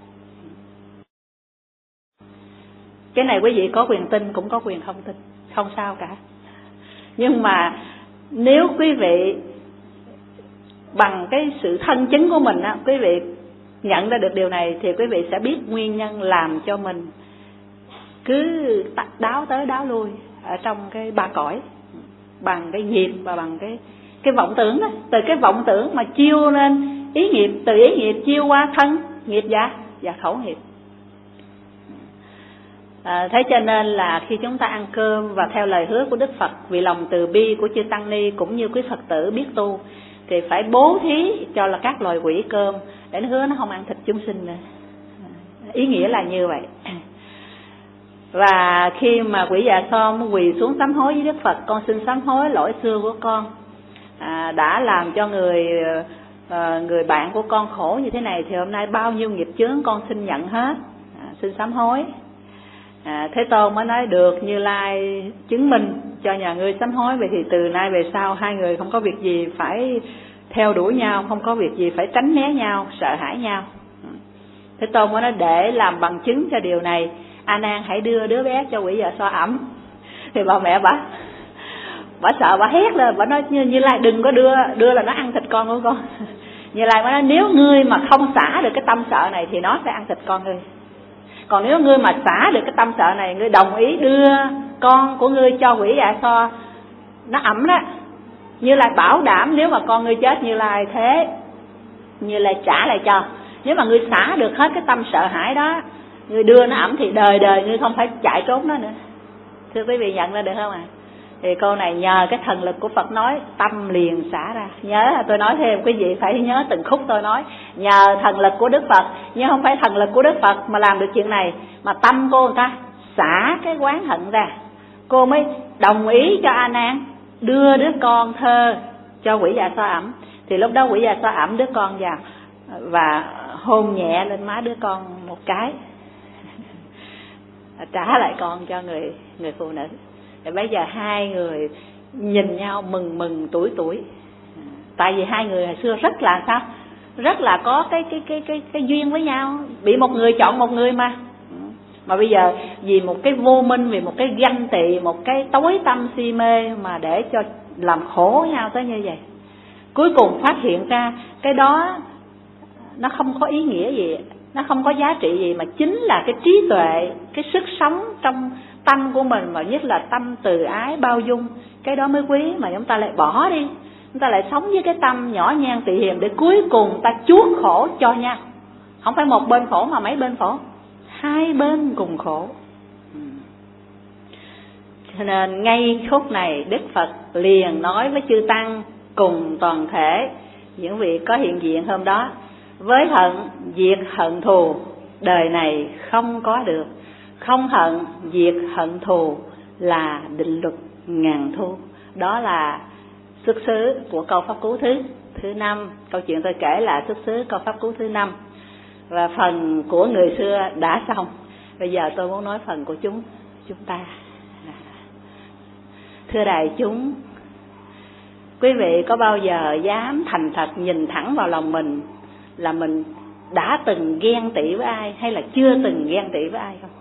Cái này quý vị có quyền tin cũng có quyền không tin, không sao cả. Nhưng mà nếu quý vị bằng cái sự thân chứng của mình á, quý vị nhận ra được điều này thì quý vị sẽ biết nguyên nhân làm cho mình cứ đáo tới đáo lui ở trong cái ba cõi, bằng cái nghiệp và bằng cái cái vọng tưởng đó. Từ cái vọng tưởng mà chiêu lên ý nghiệp, từ ý nghiệp chiêu qua thân nghiệp và và khẩu nghiệp. À, thế cho nên là khi chúng ta ăn cơm và theo lời hứa của Đức Phật, vì lòng từ bi của chư tăng ni cũng như quý Phật tử biết tu, thì phải bố thí cho là các loài quỷ cơm để nó hứa nó không ăn thịt chúng sinh nữa. Ý nghĩa là như vậy. Và khi mà quỷ Dạ Xoa quỳ xuống sám hối với Đức Phật, con xin sám hối lỗi xưa của con, à, đã làm cho người à, người bạn của con khổ như thế này, thì hôm nay bao nhiêu nghiệp chướng con xin nhận hết, à, xin sám hối. À, Thế Tôn mới nói được, Như Lai chứng minh cho nhà ngươi sám hối, vậy thì từ nay về sau hai người không có việc gì phải theo đuổi nhau, không có việc gì phải tránh né nhau, sợ hãi nhau. Thế Tôn mới nói để làm bằng chứng cho điều này, A Nan hãy đưa đứa bé cho quỷ Dạ Xoa ẵm. Thì bà mẹ bà bà sợ, bà hét lên, bà nói Như, Như Lai đừng có đưa, đưa là nó ăn thịt con của con. Như Lai mới nói nếu ngươi mà không xả được cái tâm sợ này thì nó sẽ ăn thịt con ngươi. Còn nếu ngươi mà xả được cái tâm sợ này, ngươi đồng ý đưa con của ngươi cho quỷ Dạ Xoa nó ẵm đó, Như Lai bảo đảm nếu mà con ngươi chết, Như Lai thế Như Lai trả lại cho. Nếu mà ngươi xả được hết cái tâm sợ hãi đó, ngươi đưa nó ẵm thì đời đời ngươi không phải chạy trốn nó nữa. Thưa quý vị nhận ra được không ạ? À? Thì câu này nhờ cái thần lực của Phật nói, tâm liền xả ra. Nhớ tôi nói thêm, quý vị phải nhớ từng khúc tôi nói. Nhờ thần lực của Đức Phật, nhưng không phải thần lực của Đức Phật mà làm được chuyện này, mà tâm cô người ta xả cái oán hận ra, cô mới đồng ý cho A Nan đưa đứa con thơ cho quỷ Dạ Xoa ẵm. Thì lúc đó quỷ Dạ Xoa ẵm đứa con vào và hôn nhẹ lên má đứa con một cái, trả lại con cho người người phụ nữ. Thì bây giờ hai người nhìn nhau mừng mừng tuổi tuổi. Tại vì hai người hồi xưa rất là sao? Rất là có cái cái cái cái cái duyên với nhau, bị một người chọn một người mà. Mà bây giờ vì một cái vô minh, vì một cái ganh tị, một cái tối tâm si mê mà để cho làm khổ nhau tới như vậy. Cuối cùng phát hiện ra cái đó nó không có ý nghĩa gì, nó không có giá trị gì, mà chính là cái trí tuệ, cái sức sống trong tâm của mình, và nhất là tâm từ ái bao dung. Cái đó mới quý, mà chúng ta lại bỏ đi. Chúng ta lại sống với cái tâm nhỏ nhen tỳ hiềm để cuối cùng ta chuốc khổ cho nhau. Không phải một bên khổ mà mấy bên khổ, hai bên cùng khổ. Cho nên ngay khúc này Đức Phật liền nói với chư tăng cùng toàn thể những vị có hiện diện hôm đó: với hận diệt hận thù, đời này không có được. Không hận diệt hận thù là định luật ngàn thu. Đó là xuất xứ của câu pháp cú thứ thứ năm. Câu chuyện tôi kể là xuất xứ câu pháp cú thứ năm. Và phần của người xưa đã xong. Bây giờ tôi muốn nói phần của chúng chúng ta. Thưa đại chúng, quý vị có bao giờ dám thành thật nhìn thẳng vào lòng mình là mình đã từng ghen tị với ai hay là chưa từng ghen tị với ai không?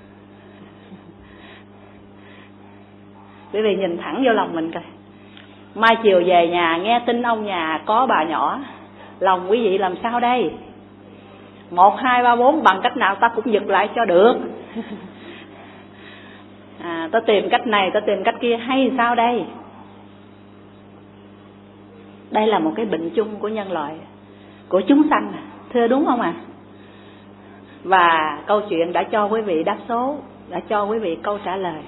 Quý vị nhìn thẳng vô lòng mình coi. Mai chiều về nhà nghe tin ông nhà có bà nhỏ, lòng quý vị làm sao đây? Một, hai, ba, bốn, bằng cách nào ta cũng giật lại cho được. À, ta tìm cách này, ta tìm cách kia hay sao đây? Đây là một cái bệnh chung của nhân loại, của chúng sanh, thưa đúng không ạ? À? Và câu chuyện đã cho quý vị đáp số, đã cho quý vị câu trả lời.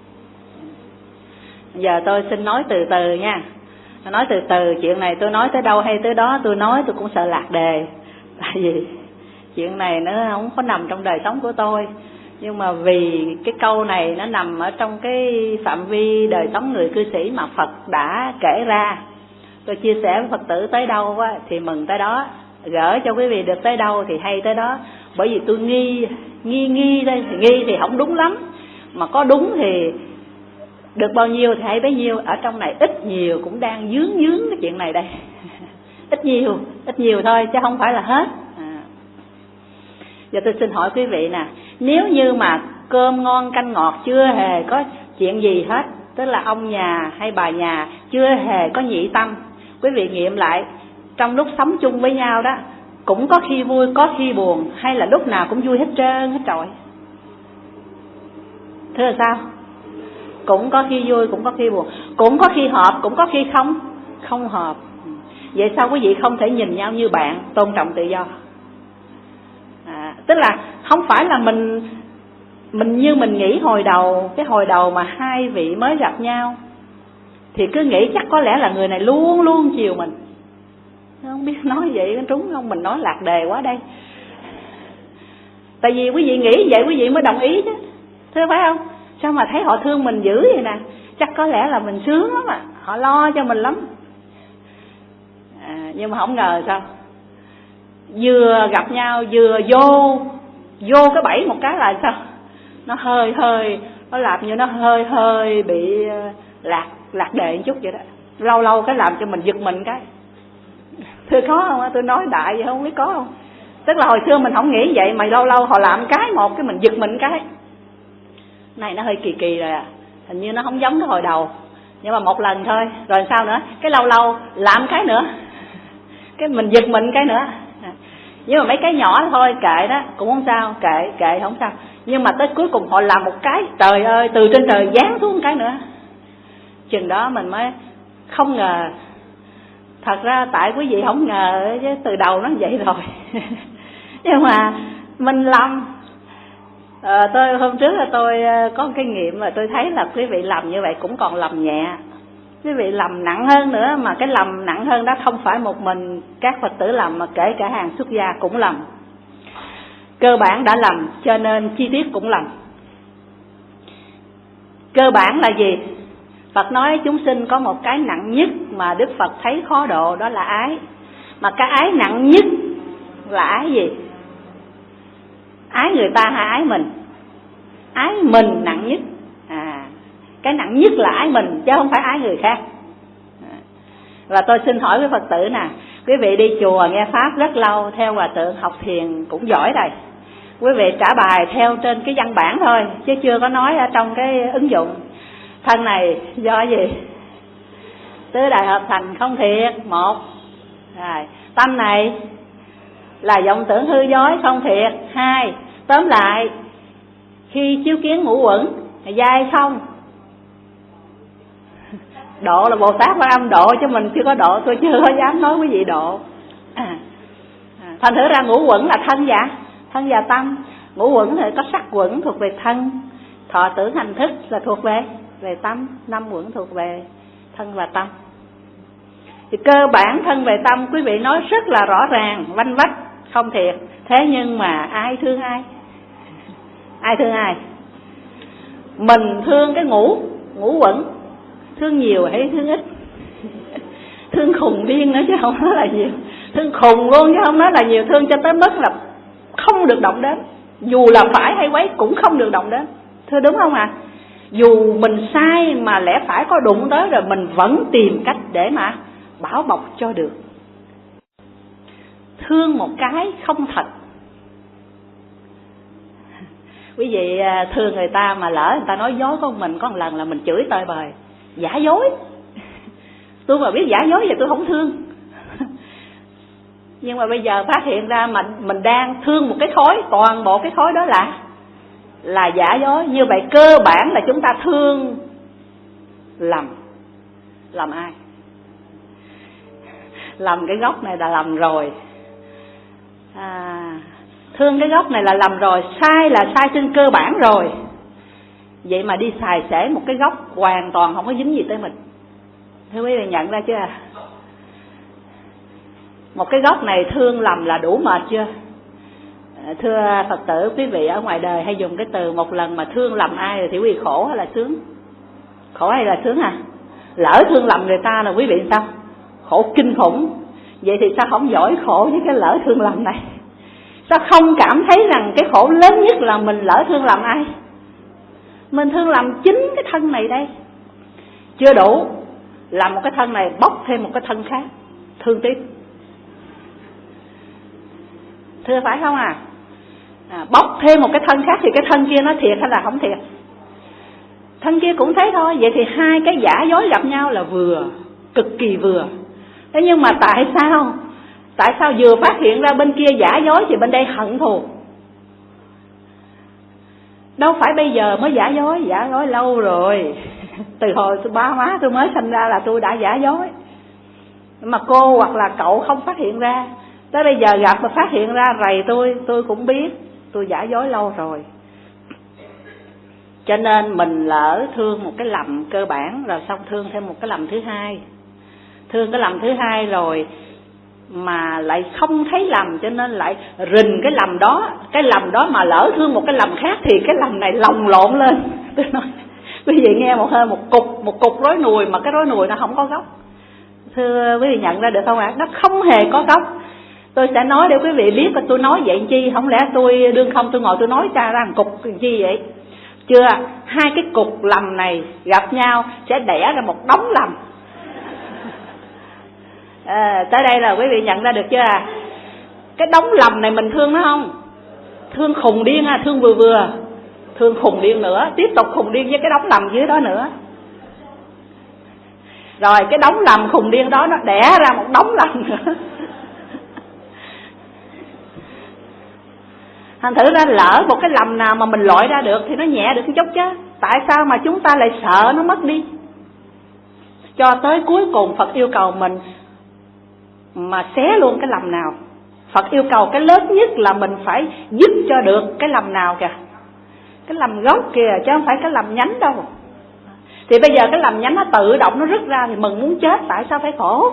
Giờ tôi xin nói từ từ nha. Tôi nói từ từ, chuyện này tôi nói tới đâu hay tới đó, tôi nói tôi cũng sợ lạc đề. Tại vì chuyện này nó không có nằm trong đời sống của tôi. Nhưng mà vì cái câu này nó nằm ở trong cái phạm vi đời sống người cư sĩ mà Phật đã kể ra, tôi chia sẻ với Phật tử tới đâu á, thì mừng tới đó, gỡ cho quý vị được tới đâu thì hay tới đó. Bởi vì tôi nghi, nghi nghi đây, nghi thì không đúng lắm, mà có đúng thì được bao nhiêu thì hay bấy nhiêu. Ở trong này ít nhiều cũng đang dướng dướng cái chuyện này đây. Ít nhiều, ít nhiều thôi chứ không phải là hết. À. Giờ tôi xin hỏi quý vị nè, nếu như mà cơm ngon canh ngọt chưa hề có chuyện gì hết, tức là ông nhà hay bà nhà chưa hề có nhị tâm, quý vị nghiệm lại trong lúc sống chung với nhau đó, cũng có khi vui có khi buồn, hay là lúc nào cũng vui hết trơn hết trọi? Thưa là sao? Cũng có khi vui, cũng có khi buồn, cũng có khi hợp, cũng có khi không không hợp. Vậy sao quý vị không thể nhìn nhau như bạn, tôn trọng tự do? À, tức là không phải là mình mình như mình nghĩ hồi đầu, cái hồi đầu mà hai vị mới gặp nhau thì cứ nghĩ chắc có lẽ là người này luôn luôn chiều mình. Không biết nói vậy có trúng không? Mình nói lạc đề quá đây. Tại vì quý vị nghĩ vậy quý vị mới đồng ý chứ, thưa phải không? Sao mà thấy họ thương mình dữ vậy nè? Chắc có lẽ là mình sướng lắm à, họ lo cho mình lắm. À, nhưng mà không ngờ sao? Vừa gặp nhau vừa vô vô cái bẫy một cái là sao? Nó hơi hơi, nó làm như nó hơi hơi bị lạc lạc đề một chút vậy đó. Lâu lâu cái làm cho mình giật mình cái. Thưa có không? Tôi nói đại vậy không biết có không? Tức là hồi xưa mình không nghĩ vậy, mà lâu lâu họ làm cái một cái mình giật mình cái. Này nó hơi kỳ kỳ rồi à. Hình như nó không giống cái hồi đầu. Nhưng mà một lần thôi, rồi sao nữa? Cái lâu lâu làm cái nữa, cái mình giật mình cái nữa. Nhưng mà mấy cái nhỏ thôi kệ đó, cũng không sao, kệ kệ không sao. Nhưng mà tới cuối cùng họ làm một cái, trời ơi, từ trên trời giáng xuống một cái nữa. Chừng đó mình mới không ngờ. Thật ra tại quý vị không ngờ chứ từ đầu nó vậy rồi. Nhưng mà mình lầm. À, tôi hôm trước là tôi có một cái nghiệm mà tôi thấy là quý vị làm như vậy cũng còn lầm nhẹ. Quý vị lầm nặng hơn nữa, mà cái lầm nặng hơn đó không phải một mình các Phật tử lầm, mà kể cả hàng xuất gia cũng lầm. Cơ bản đã lầm cho nên chi tiết cũng lầm. Cơ bản là gì? Phật nói chúng sinh có một cái nặng nhất mà Đức Phật thấy khó độ, đó là ái. Mà cái ái nặng nhất là ái gì? Ái người ta hay ái mình? Ái mình nặng nhất. À, cái nặng nhất là ái mình chứ không phải ái người khác. À, và tôi xin hỏi với Phật tử nè, quý vị đi chùa nghe Pháp rất lâu, theo Hòa Thượng học thiền cũng giỏi rồi. Quý vị trả bài theo trên cái văn bản thôi, chứ chưa có nói ở trong cái ứng dụng. Thân này do gì? Tứ đại hợp thành không thiệt, một. Rồi, tâm này là vọng tưởng hư dối không thiệt, hai. Tóm lại, khi chiếu kiến ngũ uẩn dai không? Độ là Bồ Tát Quan Âm độ, chứ mình chưa có độ, tôi chưa có dám nói quý vị độ. À, thành thử ra ngũ uẩn là thân dạ, thân và tâm. Ngũ uẩn thì có sắc uẩn thuộc về thân, thọ tưởng hành thức là thuộc về về tâm, năm uẩn thuộc về thân và tâm. Thì cơ bản thân về tâm quý vị nói rất là rõ ràng, vanh vách, không thiệt. Thế nhưng mà ai thương ai? Ai thương ai? Mình thương cái ngũ ngũ uẩn, thương nhiều hay thương ít? Thương khùng điên nữa chứ không nói là nhiều. Thương khùng luôn chứ không nói là nhiều. Thương cho tới mức là không được động đến, dù là phải hay quấy cũng không được động đến. Thưa đúng không ạ? À? Dù mình sai mà lẽ phải có đụng tới rồi mình vẫn tìm cách để mà bảo bọc cho được. thương một cái không thật. Quý vị thương người ta mà lỡ người ta nói dối con mình có một lần là mình chửi tơi bời, giả dối. Tôi mà biết giả dối thì tôi không thương. Nhưng mà bây giờ phát hiện ra mình mình đang thương một cái khối, toàn bộ cái khối đó là là giả dối. Như vậy cơ bản là chúng ta thương lầm. Lầm ai? Lầm cái gốc này là lầm rồi. À, thương cái gốc này là lầm rồi, sai là sai trên cơ bản rồi. Vậy mà đi xài xể một cái gốc hoàn toàn không có dính gì tới mình. Thưa quý vị nhận ra chưa? Một cái gốc này thương lầm là đủ mệt chưa? Thưa Phật tử, quý vị ở ngoài đời hay dùng cái từ một lần mà thương lầm ai rồi thì quý vị khổ hay là sướng? Khổ hay là sướng à? Lỡ thương lầm người ta là quý vị sao? Khổ kinh khủng. Vậy thì sao không giỏi khổ với cái lỡ thương lầm này? Sao không cảm thấy rằng cái khổ lớn nhất là mình lỡ thương lầm ai? Mình thương lầm chính cái thân này đây. Chưa đủ, làm một cái thân này bóc thêm một cái thân khác, thương tiếp. Thưa phải không à? À, bóc thêm một cái thân khác thì cái thân kia nó thiệt hay là không thiệt? Thân kia cũng thế thôi. Vậy thì hai cái giả dối gặp nhau là vừa, cực kỳ vừa. Thế nhưng mà tại sao? Tại sao vừa phát hiện ra bên kia giả dối thì bên đây hận thù? Đâu phải bây giờ mới giả dối, giả dối lâu rồi. Từ hồi tôi ba má tôi mới sinh ra là tôi đã giả dối. Mà cô hoặc là cậu không phát hiện ra. Tới bây giờ gặp mà phát hiện ra rầy tôi, tôi cũng biết tôi giả dối lâu rồi. Cho nên mình lỡ thương một cái lầm cơ bản rồi xong thương thêm một cái lầm thứ hai. Thương cái lầm thứ hai rồi mà lại không thấy lầm, cho nên lại rình cái lầm đó. Cái lầm đó mà lỡ thương một cái lầm khác thì cái lầm này lồng lộn lên. Tôi nói quý vị nghe một hơi một cục một cục rối nùi mà cái rối nùi nó không có gốc. Thưa quý vị nhận ra được không ạ? Nó không hề có gốc. Tôi sẽ nói để quý vị biết là tôi nói vậy chi. Không lẽ tôi đương không tôi ngồi tôi nói ra ra một cục chi vậy? Chưa, hai cái cục lầm này gặp nhau sẽ đẻ ra một đống lầm. À, tới đây là quý vị nhận ra được chưa à? Cái đống lầm này mình thương nó không? Thương khùng điên à, thương vừa vừa. Thương khùng điên nữa, tiếp tục khùng điên với cái đống lầm dưới đó nữa. Rồi cái đống lầm khùng điên đó nó đẻ ra một đống lầm nữa. Thành thử ra lỡ một cái lầm nào mà mình loại ra được thì nó nhẹ được một chút chứ. Tại sao mà chúng ta lại sợ nó mất đi? Cho tới cuối cùng Phật yêu cầu mình mà xé luôn cái lầm nào. Phật yêu cầu cái lớn nhất là mình phải giúp cho được cái lầm nào kìa. Cái lầm gốc kìa, chứ không phải cái lầm nhánh đâu. Thì bây giờ cái lầm nhánh nó tự động nó rứt ra thì mừng muốn chết, tại sao phải khổ?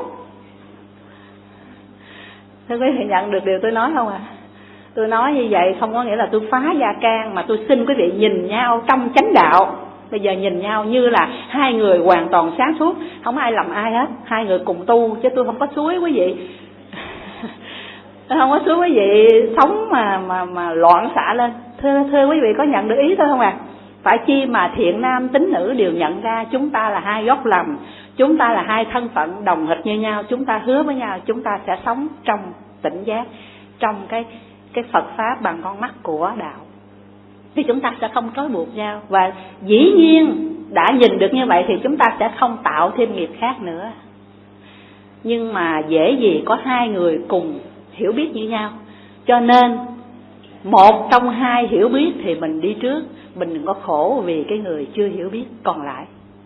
Thưa quý vị nhận được điều tôi nói không ạ? À? Tôi nói như vậy không có nghĩa là tôi phá gia can, mà tôi xin quý vị nhìn nhau trong chánh đạo. Bây giờ nhìn nhau như là hai người hoàn toàn sáng suốt, không ai lầm ai hết, hai người cùng tu, chứ tôi không có xúi quý vị. Tôi không có xúi quý vị sống mà mà mà loạn xạ lên. Thưa thưa quý vị có nhận được ý tôi không ạ? À? Phải chi mà thiện nam tín nữ đều nhận ra chúng ta là hai gốc lầm, chúng ta là hai thân phận đồng hịch như nhau, chúng ta hứa với nhau chúng ta sẽ sống trong tỉnh giác, trong cái cái Phật pháp bằng con mắt của đạo, thì chúng ta sẽ không trói buộc nhau. Và dĩ nhiên đã nhìn được như vậy thì chúng ta sẽ không tạo thêm nghiệp khác nữa. Nhưng mà dễ gì có hai người cùng hiểu biết như nhau, cho nên một trong hai hiểu biết thì mình đi trước, mình đừng có khổ vì cái người chưa hiểu biết còn lại.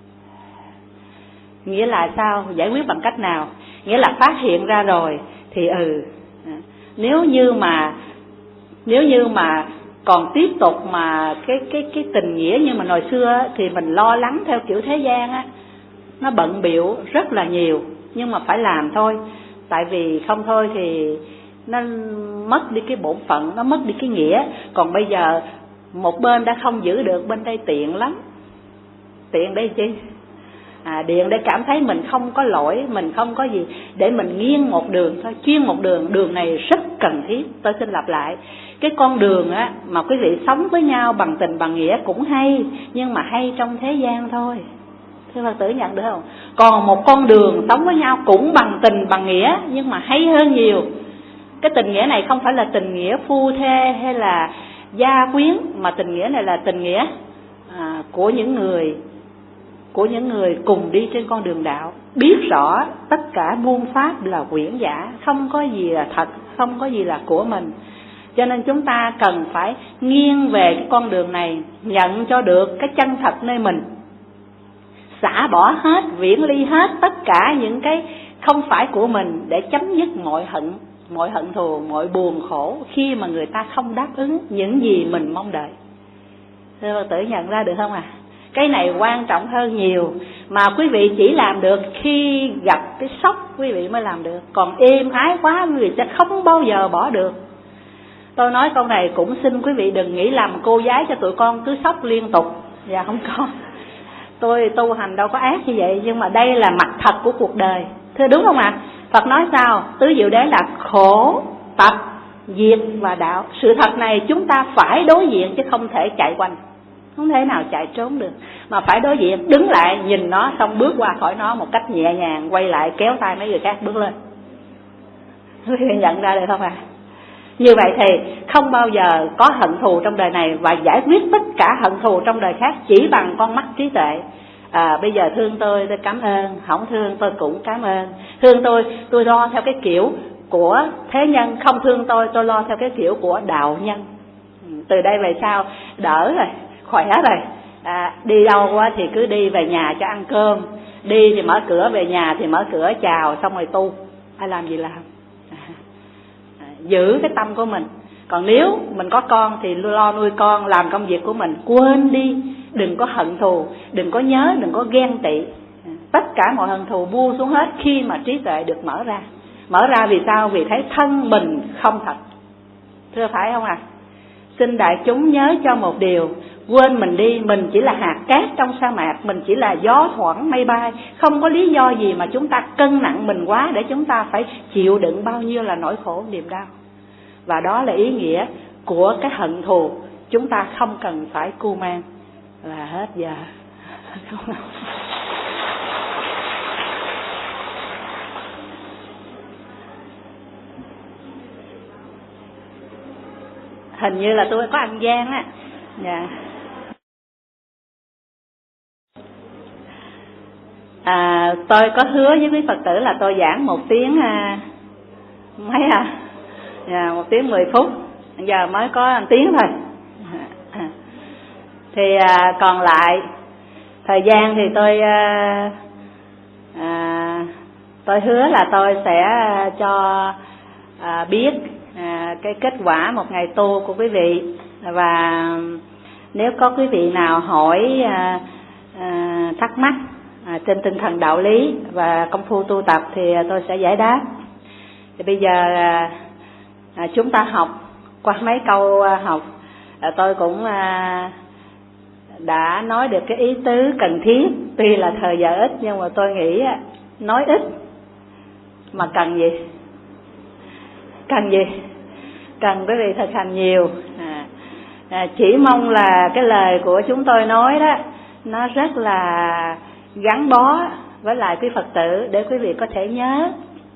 Nghĩa là sao? Giải quyết bằng cách nào? Nghĩa là phát hiện ra rồi thì ừ, nếu như mà nếu như mà còn tiếp tục mà cái cái cái tình nghĩa như mà hồi xưa thì mình lo lắng theo kiểu thế gian á, nó bận bịu rất là nhiều, nhưng mà phải làm thôi. Tại vì không thôi thì nó mất đi cái bổn phận, nó mất đi cái nghĩa. Còn bây giờ một bên đã không giữ được, bên đây tiện lắm. Tiện đây chi? À, điện để cảm thấy mình không có lỗi, mình không có gì, để mình nghiêng một đường thôi, chuyên một đường. Đường này rất cần thiết. Tôi xin lặp lại, cái con đường á mà quý vị sống với nhau bằng tình bằng nghĩa cũng hay, nhưng mà hay trong thế gian thôi. Thưa Phật tử nhận được không? Còn một con đường sống với nhau cũng bằng tình bằng nghĩa, nhưng mà hay hơn nhiều Cái tình nghĩa này không phải là tình nghĩa phu thê hay là gia quyến, mà tình nghĩa này là tình nghĩa à, của những người của những người cùng đi trên con đường đạo, biết rõ tất cả muôn pháp là quyển giả, không có gì là thật, không có gì là của mình. Cho nên chúng ta cần phải nghiêng về cái con đường này, nhận cho được cái chân thật nơi mình, xả bỏ hết, viễn ly hết tất cả những cái không phải của mình, để chấm dứt mọi hận, mọi hận thù, mọi buồn khổ khi mà người ta không đáp ứng những gì mình mong đợi. Thưa Phật tử nhận ra được không à? Cái này quan trọng hơn nhiều, mà quý vị chỉ làm được khi gặp cái sốc quý vị mới làm được, còn êm ái quá quý vị sẽ không bao giờ bỏ được. Tôi nói câu này cũng xin quý vị đừng nghĩ làm cô giáo cho tụi con cứ sốc liên tục. Dạ không có, tôi tu hành đâu có ác như vậy, nhưng mà đây là mặt thật của cuộc đời. Thưa đúng không ạ? À? Phật nói sao? Tứ diệu đế là khổ, tập, diệt và đạo. Sự thật này chúng ta phải đối diện chứ không thể chạy quanh, không thể nào chạy trốn được, mà phải đối diện, đứng lại nhìn nó, xong bước qua khỏi nó một cách nhẹ nhàng, quay lại kéo tay mấy người khác bước lên. Quý vị nhận ra được không ạ? À? Như vậy thì không bao giờ có hận thù trong đời này, và giải quyết tất cả hận thù trong đời khác chỉ bằng con mắt trí tuệ. À, bây giờ thương tôi, tôi cảm ơn, không thương tôi cũng cảm ơn. Thương tôi, tôi lo theo cái kiểu của thế nhân, không thương tôi, tôi lo theo cái kiểu của đạo nhân. Từ đây về sau đỡ rồi, khỏe rồi. À, đi đâu quá thì cứ đi về nhà cho ăn cơm, đi thì mở cửa về nhà thì mở cửa chào, xong rồi tu, ai làm gì làm. À, giữ cái tâm của mình. Còn nếu mình có con thì lo nuôi con, làm công việc của mình, quên đi, đừng có hận thù, đừng có nhớ, đừng có ghen tị. Tất cả mọi hận thù buông xuống hết khi mà trí tuệ được mở ra. Mở ra vì sao? Vì thấy thân mình không thật. Thưa phải không à? Xin đại chúng nhớ cho một điều, quên mình đi, mình chỉ là hạt cát trong sa mạc, mình chỉ là gió thoảng mây bay. Không có lý do gì mà chúng ta cân nặng mình quá để chúng ta phải chịu đựng bao nhiêu là nỗi khổ niềm đau. Và đó là ý nghĩa của cái hận thù. Chúng ta không cần phải cưu mang. Là hết giờ. Hình như là tôi có ăn gian á. Dạ. À, tôi có hứa với quý Phật tử là tôi giảng một tiếng à, mấy à, dạ, một tiếng mười phút, giờ mới có một tiếng thôi. Thì à, còn lại thời gian thì tôi à, à, tôi hứa là tôi sẽ cho à, biết à, cái kết quả một ngày tu của quý vị. Và nếu có quý vị nào hỏi à, à, thắc mắc à, trên tinh thần đạo lý và công phu tu tập thì tôi sẽ giải đáp. Thì bây giờ à, à, chúng ta học qua mấy câu à, học, à, tôi cũng à, đã nói được cái ý tứ cần thiết. Tuy là thời giờ ít nhưng mà tôi nghĩ nói ít mà cần gì? Cần gì? Cần quý vị thực hành nhiều. À, à, chỉ mong là cái lời của chúng tôi nói đó nó rất là gắn bó với lại quý Phật tử để quý vị có thể nhớ.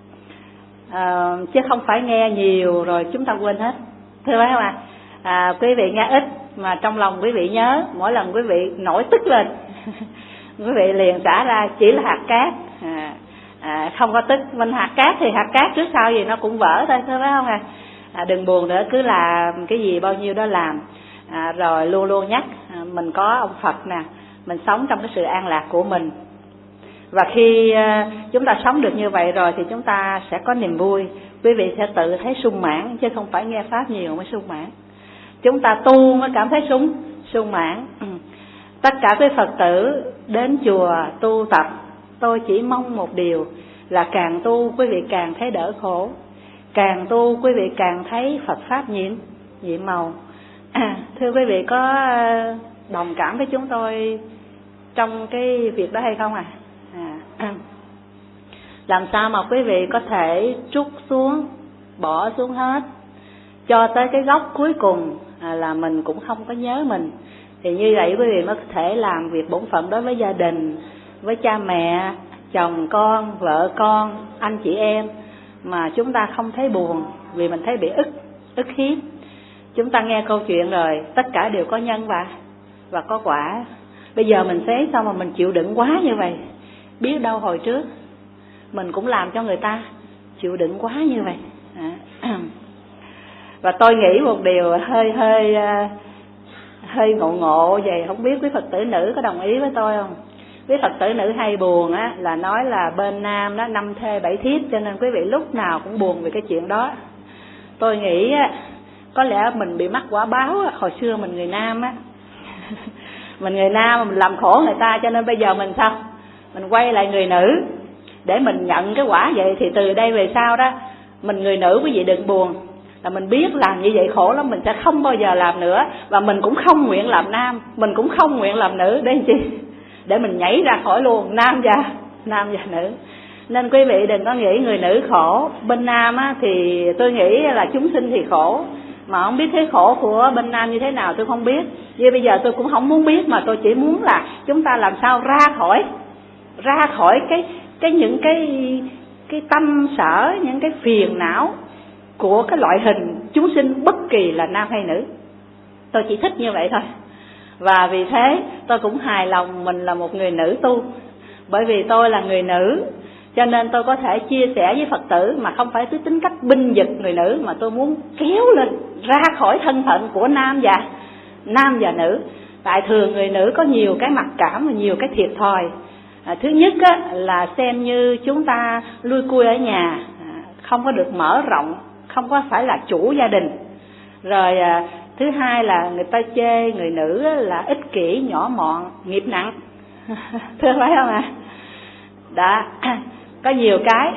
À, chứ không phải nghe nhiều rồi chúng ta quên hết. Thưa phải không ạ? À, quý vị nghe ít mà trong lòng quý vị nhớ, mỗi lần quý vị nổi tức lên quý vị liền xả ra chỉ là hạt cát. À, à, không có tức. Mình hạt cát thì hạt cát trước sau gì nó cũng vỡ thôi, thưa phải không ạ? À, đừng buồn nữa, cứ làm cái gì bao nhiêu đó làm. À, rồi luôn luôn nhắc à, mình có ông Phật nè, mình sống trong cái sự an lạc của mình. Và khi uh, chúng ta sống được như vậy rồi thì chúng ta sẽ có niềm vui. Quý vị sẽ tự thấy sung mãn, chứ không phải nghe pháp nhiều mới sung mãn. Chúng ta tu mới cảm thấy sung sung mãn. Ừ. Tất cả quý Phật tử đến chùa tu tập, tôi chỉ mong một điều là càng tu quý vị càng thấy đỡ khổ, càng tu quý vị càng thấy Phật pháp nhiệm nhiệm màu. À, thưa quý vị có đồng cảm với chúng tôi trong cái việc đó hay không à? À, làm sao mà quý vị có thể trút xuống, bỏ xuống hết cho tới cái góc cuối cùng à, là mình cũng không có nhớ mình. Thì như vậy quý vị mới có thể làm việc bổn phận đối với gia đình, với cha mẹ, chồng con, vợ con, anh chị em mà chúng ta không thấy buồn, vì mình thấy bị ức ức hiếp. Chúng ta nghe câu chuyện rồi, tất cả đều có nhân và và có quả. Bây giờ mình thấy sao mà mình chịu đựng quá như vậy? Biết đâu hồi trước mình cũng làm cho người ta chịu đựng quá như vậy. À. Và tôi nghĩ một điều hơi hơi hơi ngộ ngộ vậy, không biết quý Phật tử nữ có đồng ý với tôi không? Quý Phật tử nữ hay buồn á, là nói là bên nam đó năm thê bảy thiếp, cho nên quý vị lúc nào cũng buồn về cái chuyện đó. Tôi nghĩ á, có lẽ mình bị mắc quả báo á, hồi xưa mình người nam á, mình người nam mà mình làm khổ người ta, cho nên bây giờ mình sao? Mình quay lại người nữ để mình nhận cái quả vậy. Thì từ đây về sau đó, mình người nữ quý vị đừng buồn, là mình biết làm như vậy khổ lắm, mình sẽ không bao giờ làm nữa. Và mình cũng không nguyện làm nam, mình cũng không nguyện làm nữ. Để làm chi? Để mình nhảy ra khỏi luôn nam và nam và nữ. Nên quý vị đừng có nghĩ người nữ khổ. Bên nam á, thì tôi nghĩ là chúng sinh thì khổ, mà không biết thế khổ của bên nam như thế nào tôi không biết. Vì bây giờ tôi cũng không muốn biết, mà tôi chỉ muốn là chúng ta làm sao ra khỏi ra khỏi cái cái những cái cái tâm sở, những cái phiền não của cái loại hình chúng sinh bất kỳ là nam hay nữ. Tôi chỉ thích như vậy thôi. Và vì thế tôi cũng hài lòng mình là một người nữ tu. Bởi vì tôi là người nữ, cho nên tôi có thể chia sẻ với Phật tử mà không phải với tính cách binh vực người nữ, mà tôi muốn kéo lên ra khỏi thân phận của nam và nam và nữ. Tại thường người nữ có nhiều cái mặc cảm và nhiều cái thiệt thòi. À, thứ nhất á, là xem như chúng ta lui cui ở nhà, à, không có được mở rộng, không có phải là chủ gia đình. Rồi à, thứ hai là người ta chê người nữ là ích kỷ, nhỏ mọn, nghiệp nặng. Thưa phải không ạ? À? Đó, có nhiều cái.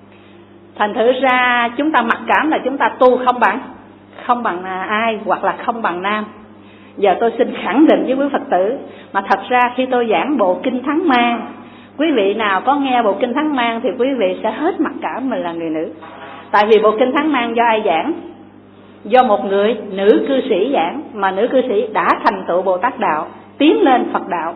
Thành thử ra chúng ta mặc cảm là chúng ta tu không bằng không bằng ai, hoặc là không bằng nam. Giờ tôi xin khẳng định với quý Phật tử, mà thật ra khi tôi giảng bộ kinh Thắng Mang, quý vị nào có nghe bộ kinh Thắng Mang thì quý vị sẽ hết mặc cảm mình là người nữ. Tại vì bộ kinh Thắng Mang do ai giảng? Do một người nữ cư sĩ giảng, mà nữ cư sĩ đã thành tựu Bồ Tát đạo, tiến lên Phật đạo.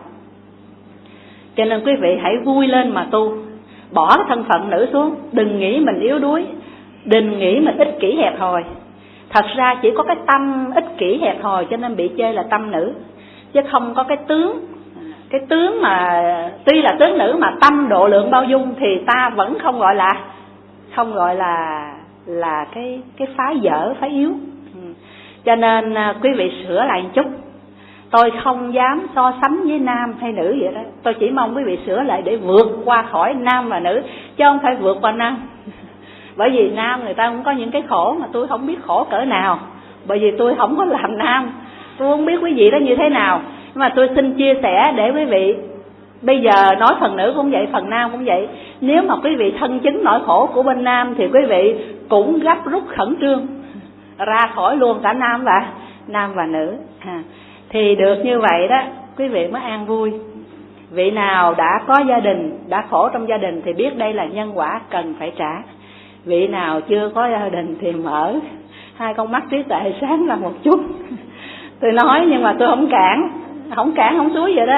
Cho nên quý vị hãy vui lên mà tu, bỏ cái thân phận nữ xuống, đừng nghĩ mình yếu đuối, đừng nghĩ mình ích kỷ hẹp hòi. Thật ra chỉ có cái tâm ích kỷ hẹp hòi cho nên bị chê là tâm nữ, chứ không có cái tướng. Cái tướng mà tuy là tướng nữ mà tâm độ lượng bao dung thì ta vẫn không gọi là không gọi là là cái cái phái dở, phái yếu. Cho nên quý vị sửa lại một chút. Tôi không dám so sánh với nam hay nữ vậy đó. Tôi chỉ mong quý vị sửa lại để vượt qua khỏi nam và nữ, chứ không phải vượt qua nam. Bởi vì nam người ta cũng có những cái khổ mà tôi không biết khổ cỡ nào. Bởi vì tôi không có làm nam, tôi không biết quý vị đó như thế nào. Nhưng mà tôi xin chia sẻ để quý vị, bây giờ nói phần nữ cũng vậy, phần nam cũng vậy. Nếu mà quý vị thân chứng nỗi khổ của bên nam thì quý vị cũng gấp rút khẩn trương ra khỏi luôn cả nam và nam và nữ. À, thì được như vậy đó, quý vị mới an vui. Vị nào đã có gia đình, đã khổ trong gia đình thì biết đây là nhân quả cần phải trả. Vị nào chưa có gia đình thì mở hai con mắt trí tuệ sáng ra một chút. Tôi nói nhưng mà tôi không cản, không cản không suối vậy đó.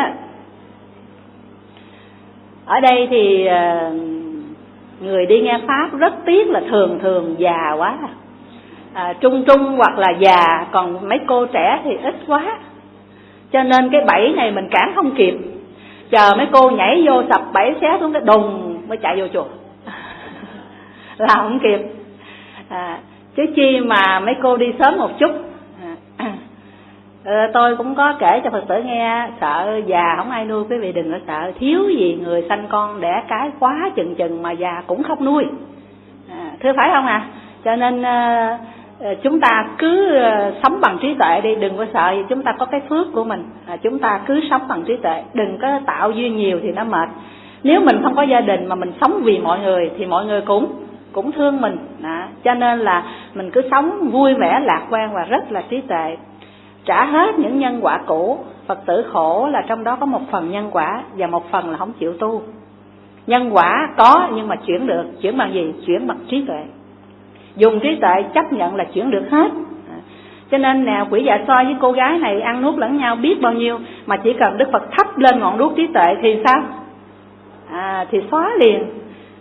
Ở đây thì người đi nghe pháp rất tiếc là thường thường già quá, à, trung trung hoặc là già, còn mấy cô trẻ thì ít quá. Cho nên cái bẫy này mình cản không kịp, chờ mấy cô nhảy vô sập bẫy xé xuống cái đùng mới chạy vô chùa là không kịp. À, chứ chi mà mấy cô đi sớm một chút. À, à, tôi cũng có kể cho Phật tử nghe, sợ già không ai nuôi, quý vị đừng có sợ. Thiếu gì người sanh con đẻ cái quá chừng chừng mà già cũng không nuôi. À, thưa phải không à? Cho nên à, chúng ta cứ sống bằng trí tuệ đi, đừng có sợ gì. Chúng ta có cái phước của mình, à, chúng ta cứ sống bằng trí tuệ, đừng có tạo duyên nhiều thì nó mệt. Nếu mình không có gia đình mà mình sống vì mọi người thì mọi người cũng cũng thương mình. Đó. Cho nên là mình cứ sống vui vẻ lạc quan và rất là trí tuệ, trả hết những nhân quả cũ. Phật tử khổ là trong đó có một phần nhân quả và một phần là không chịu tu. Nhân quả có nhưng mà chuyển được, chuyển bằng gì? Chuyển bằng trí tuệ. Dùng trí tuệ chấp nhận là chuyển được hết. Cho nên nè, quỷ dạ xoa với cô gái này ăn nuốt lẫn nhau biết bao nhiêu, mà chỉ cần Đức Phật thắp lên ngọn đuốc trí tuệ thì sao? À, thì xóa liền.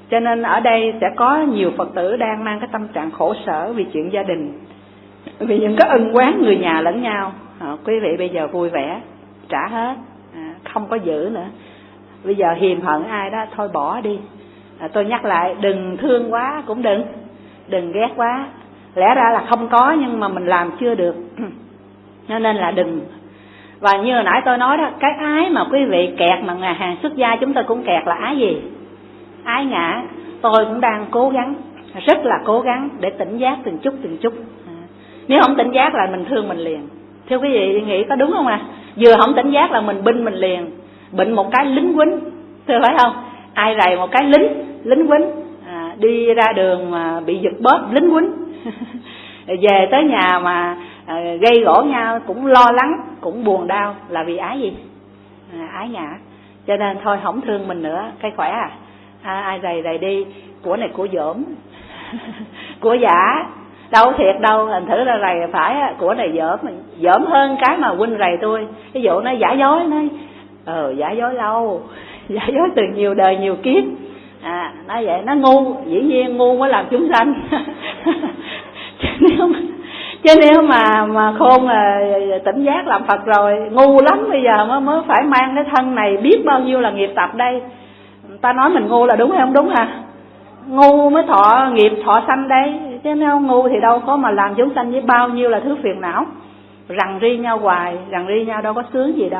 Cho nên ở đây sẽ có nhiều Phật tử đang mang cái tâm trạng khổ sở vì chuyện gia đình, vì những cái ân oán người nhà lẫn nhau. À, quý vị bây giờ vui vẻ trả hết, à, không có giữ nữa. Bây giờ hiềm hận ai đó thôi bỏ đi. À, tôi nhắc lại, đừng thương quá cũng đừng, đừng ghét quá. Lẽ ra là không có nhưng mà mình làm chưa được, cho nên là đừng. Và như hồi nãy tôi nói đó, cái ái mà quý vị kẹt mà nhà hàng xuất gia chúng tôi cũng kẹt là ái gì? Ái ngã. Tôi cũng đang cố gắng, rất là cố gắng để tỉnh giác từng chút từng chút. À, nếu không tỉnh giác là mình thương mình liền. Thưa quý vị nghĩ có đúng không à? Vừa không tỉnh giác là mình binh mình liền. Bệnh một cái lính quýnh, thưa phải không? Ai rầy một cái lính, lính quýnh. À, đi ra đường mà bị giật bóp, lính quýnh. Về tới nhà mà à, gây gỗ nhau cũng lo lắng, cũng buồn đau, là vì ái gì? À, ái ngã. Cho nên thôi không thương mình nữa, cái khỏe à. À, ai rầy rầy đi, của này của dởm, của giả, đâu thiệt đâu, thành thử ra rầy phải, của này dởm, dởm hơn cái mà huynh rầy tôi. Ví dụ nó giả dối, nói ờ giả dối lâu, giả dối từ nhiều đời nhiều kiếp. À, nói vậy nó ngu, dĩ nhiên ngu mới làm chúng sanh. Chứ nếu mà, chứ nếu mà mà khôn là tỉnh giác làm Phật rồi, ngu lắm bây giờ mới mới phải mang cái thân này, biết bao nhiêu là nghiệp tập đây. Ta nói mình ngu là đúng hay không đúng à? Ngu mới thọ nghiệp thọ sanh đây, chứ nếu không ngu thì đâu có mà làm chúng sanh với bao nhiêu là thứ phiền não, rằn ri nhau hoài, rằn ri nhau đâu có sướng gì đâu.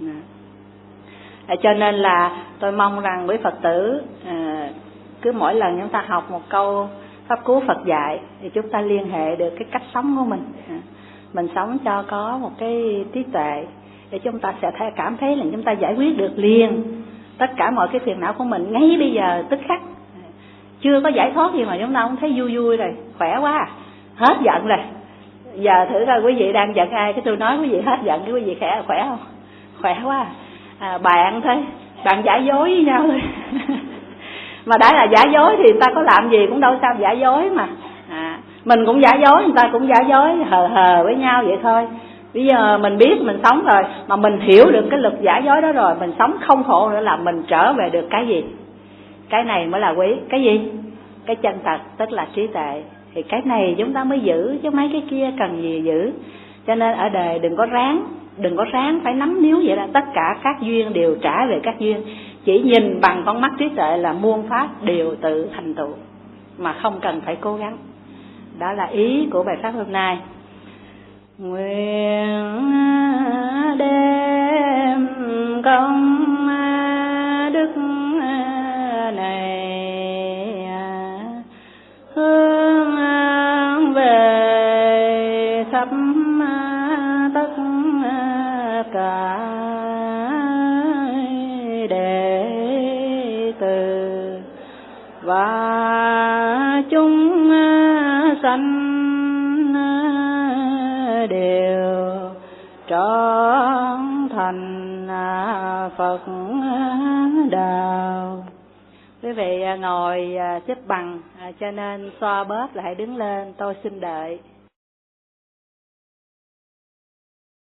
À, cho nên là tôi mong rằng với Phật tử à, cứ mỗi lần chúng ta học một câu pháp cú Phật dạy thì chúng ta liên hệ được cái cách sống của mình. À, mình sống cho có một cái trí tuệ để chúng ta sẽ thấy, cảm thấy là chúng ta giải quyết được liền tất cả mọi cái phiền não của mình ngay bây giờ tức khắc. Chưa có giải thoát gì mà chúng ta cũng thấy vui vui rồi, khỏe quá à. Hết giận rồi. Giờ thử coi quý vị đang giận ai, cái tôi nói quý vị hết giận, cái quý vị khỏe khỏe không? Khỏe quá à. À, bạn thôi, bạn giả dối với nhau thôi. Mà đã là giả dối thì người ta có làm gì cũng đâu sao giả dối mà. À, mình cũng giả dối, người ta cũng giả dối, hờ hờ với nhau vậy thôi. Bây giờ mình biết mình sống rồi, mà mình hiểu được cái luật giả dối đó rồi, mình sống không khổ nữa là mình trở về được cái gì? Cái này mới là quý. Cái gì? Cái chân thật, tức là trí tuệ. Thì cái này chúng ta mới giữ, chứ mấy cái kia cần gì giữ. Cho nên ở đời đừng có ráng, đừng có ráng phải nắm níu vậy đó. Tất cả các duyên đều trả về các duyên. Chỉ nhìn bằng con mắt trí tuệ là muôn pháp đều tự thành tựu, mà không cần phải cố gắng. Đó là ý của bài pháp hôm nay. Nguyện đem công đức này hướng về khắp tất cả đệ tử và chúng sanh đều trọn thành Phật đạo. Quý vị ngồi xếp bằng cho nên xoa bóp lại đứng lên, tôi xin đợi.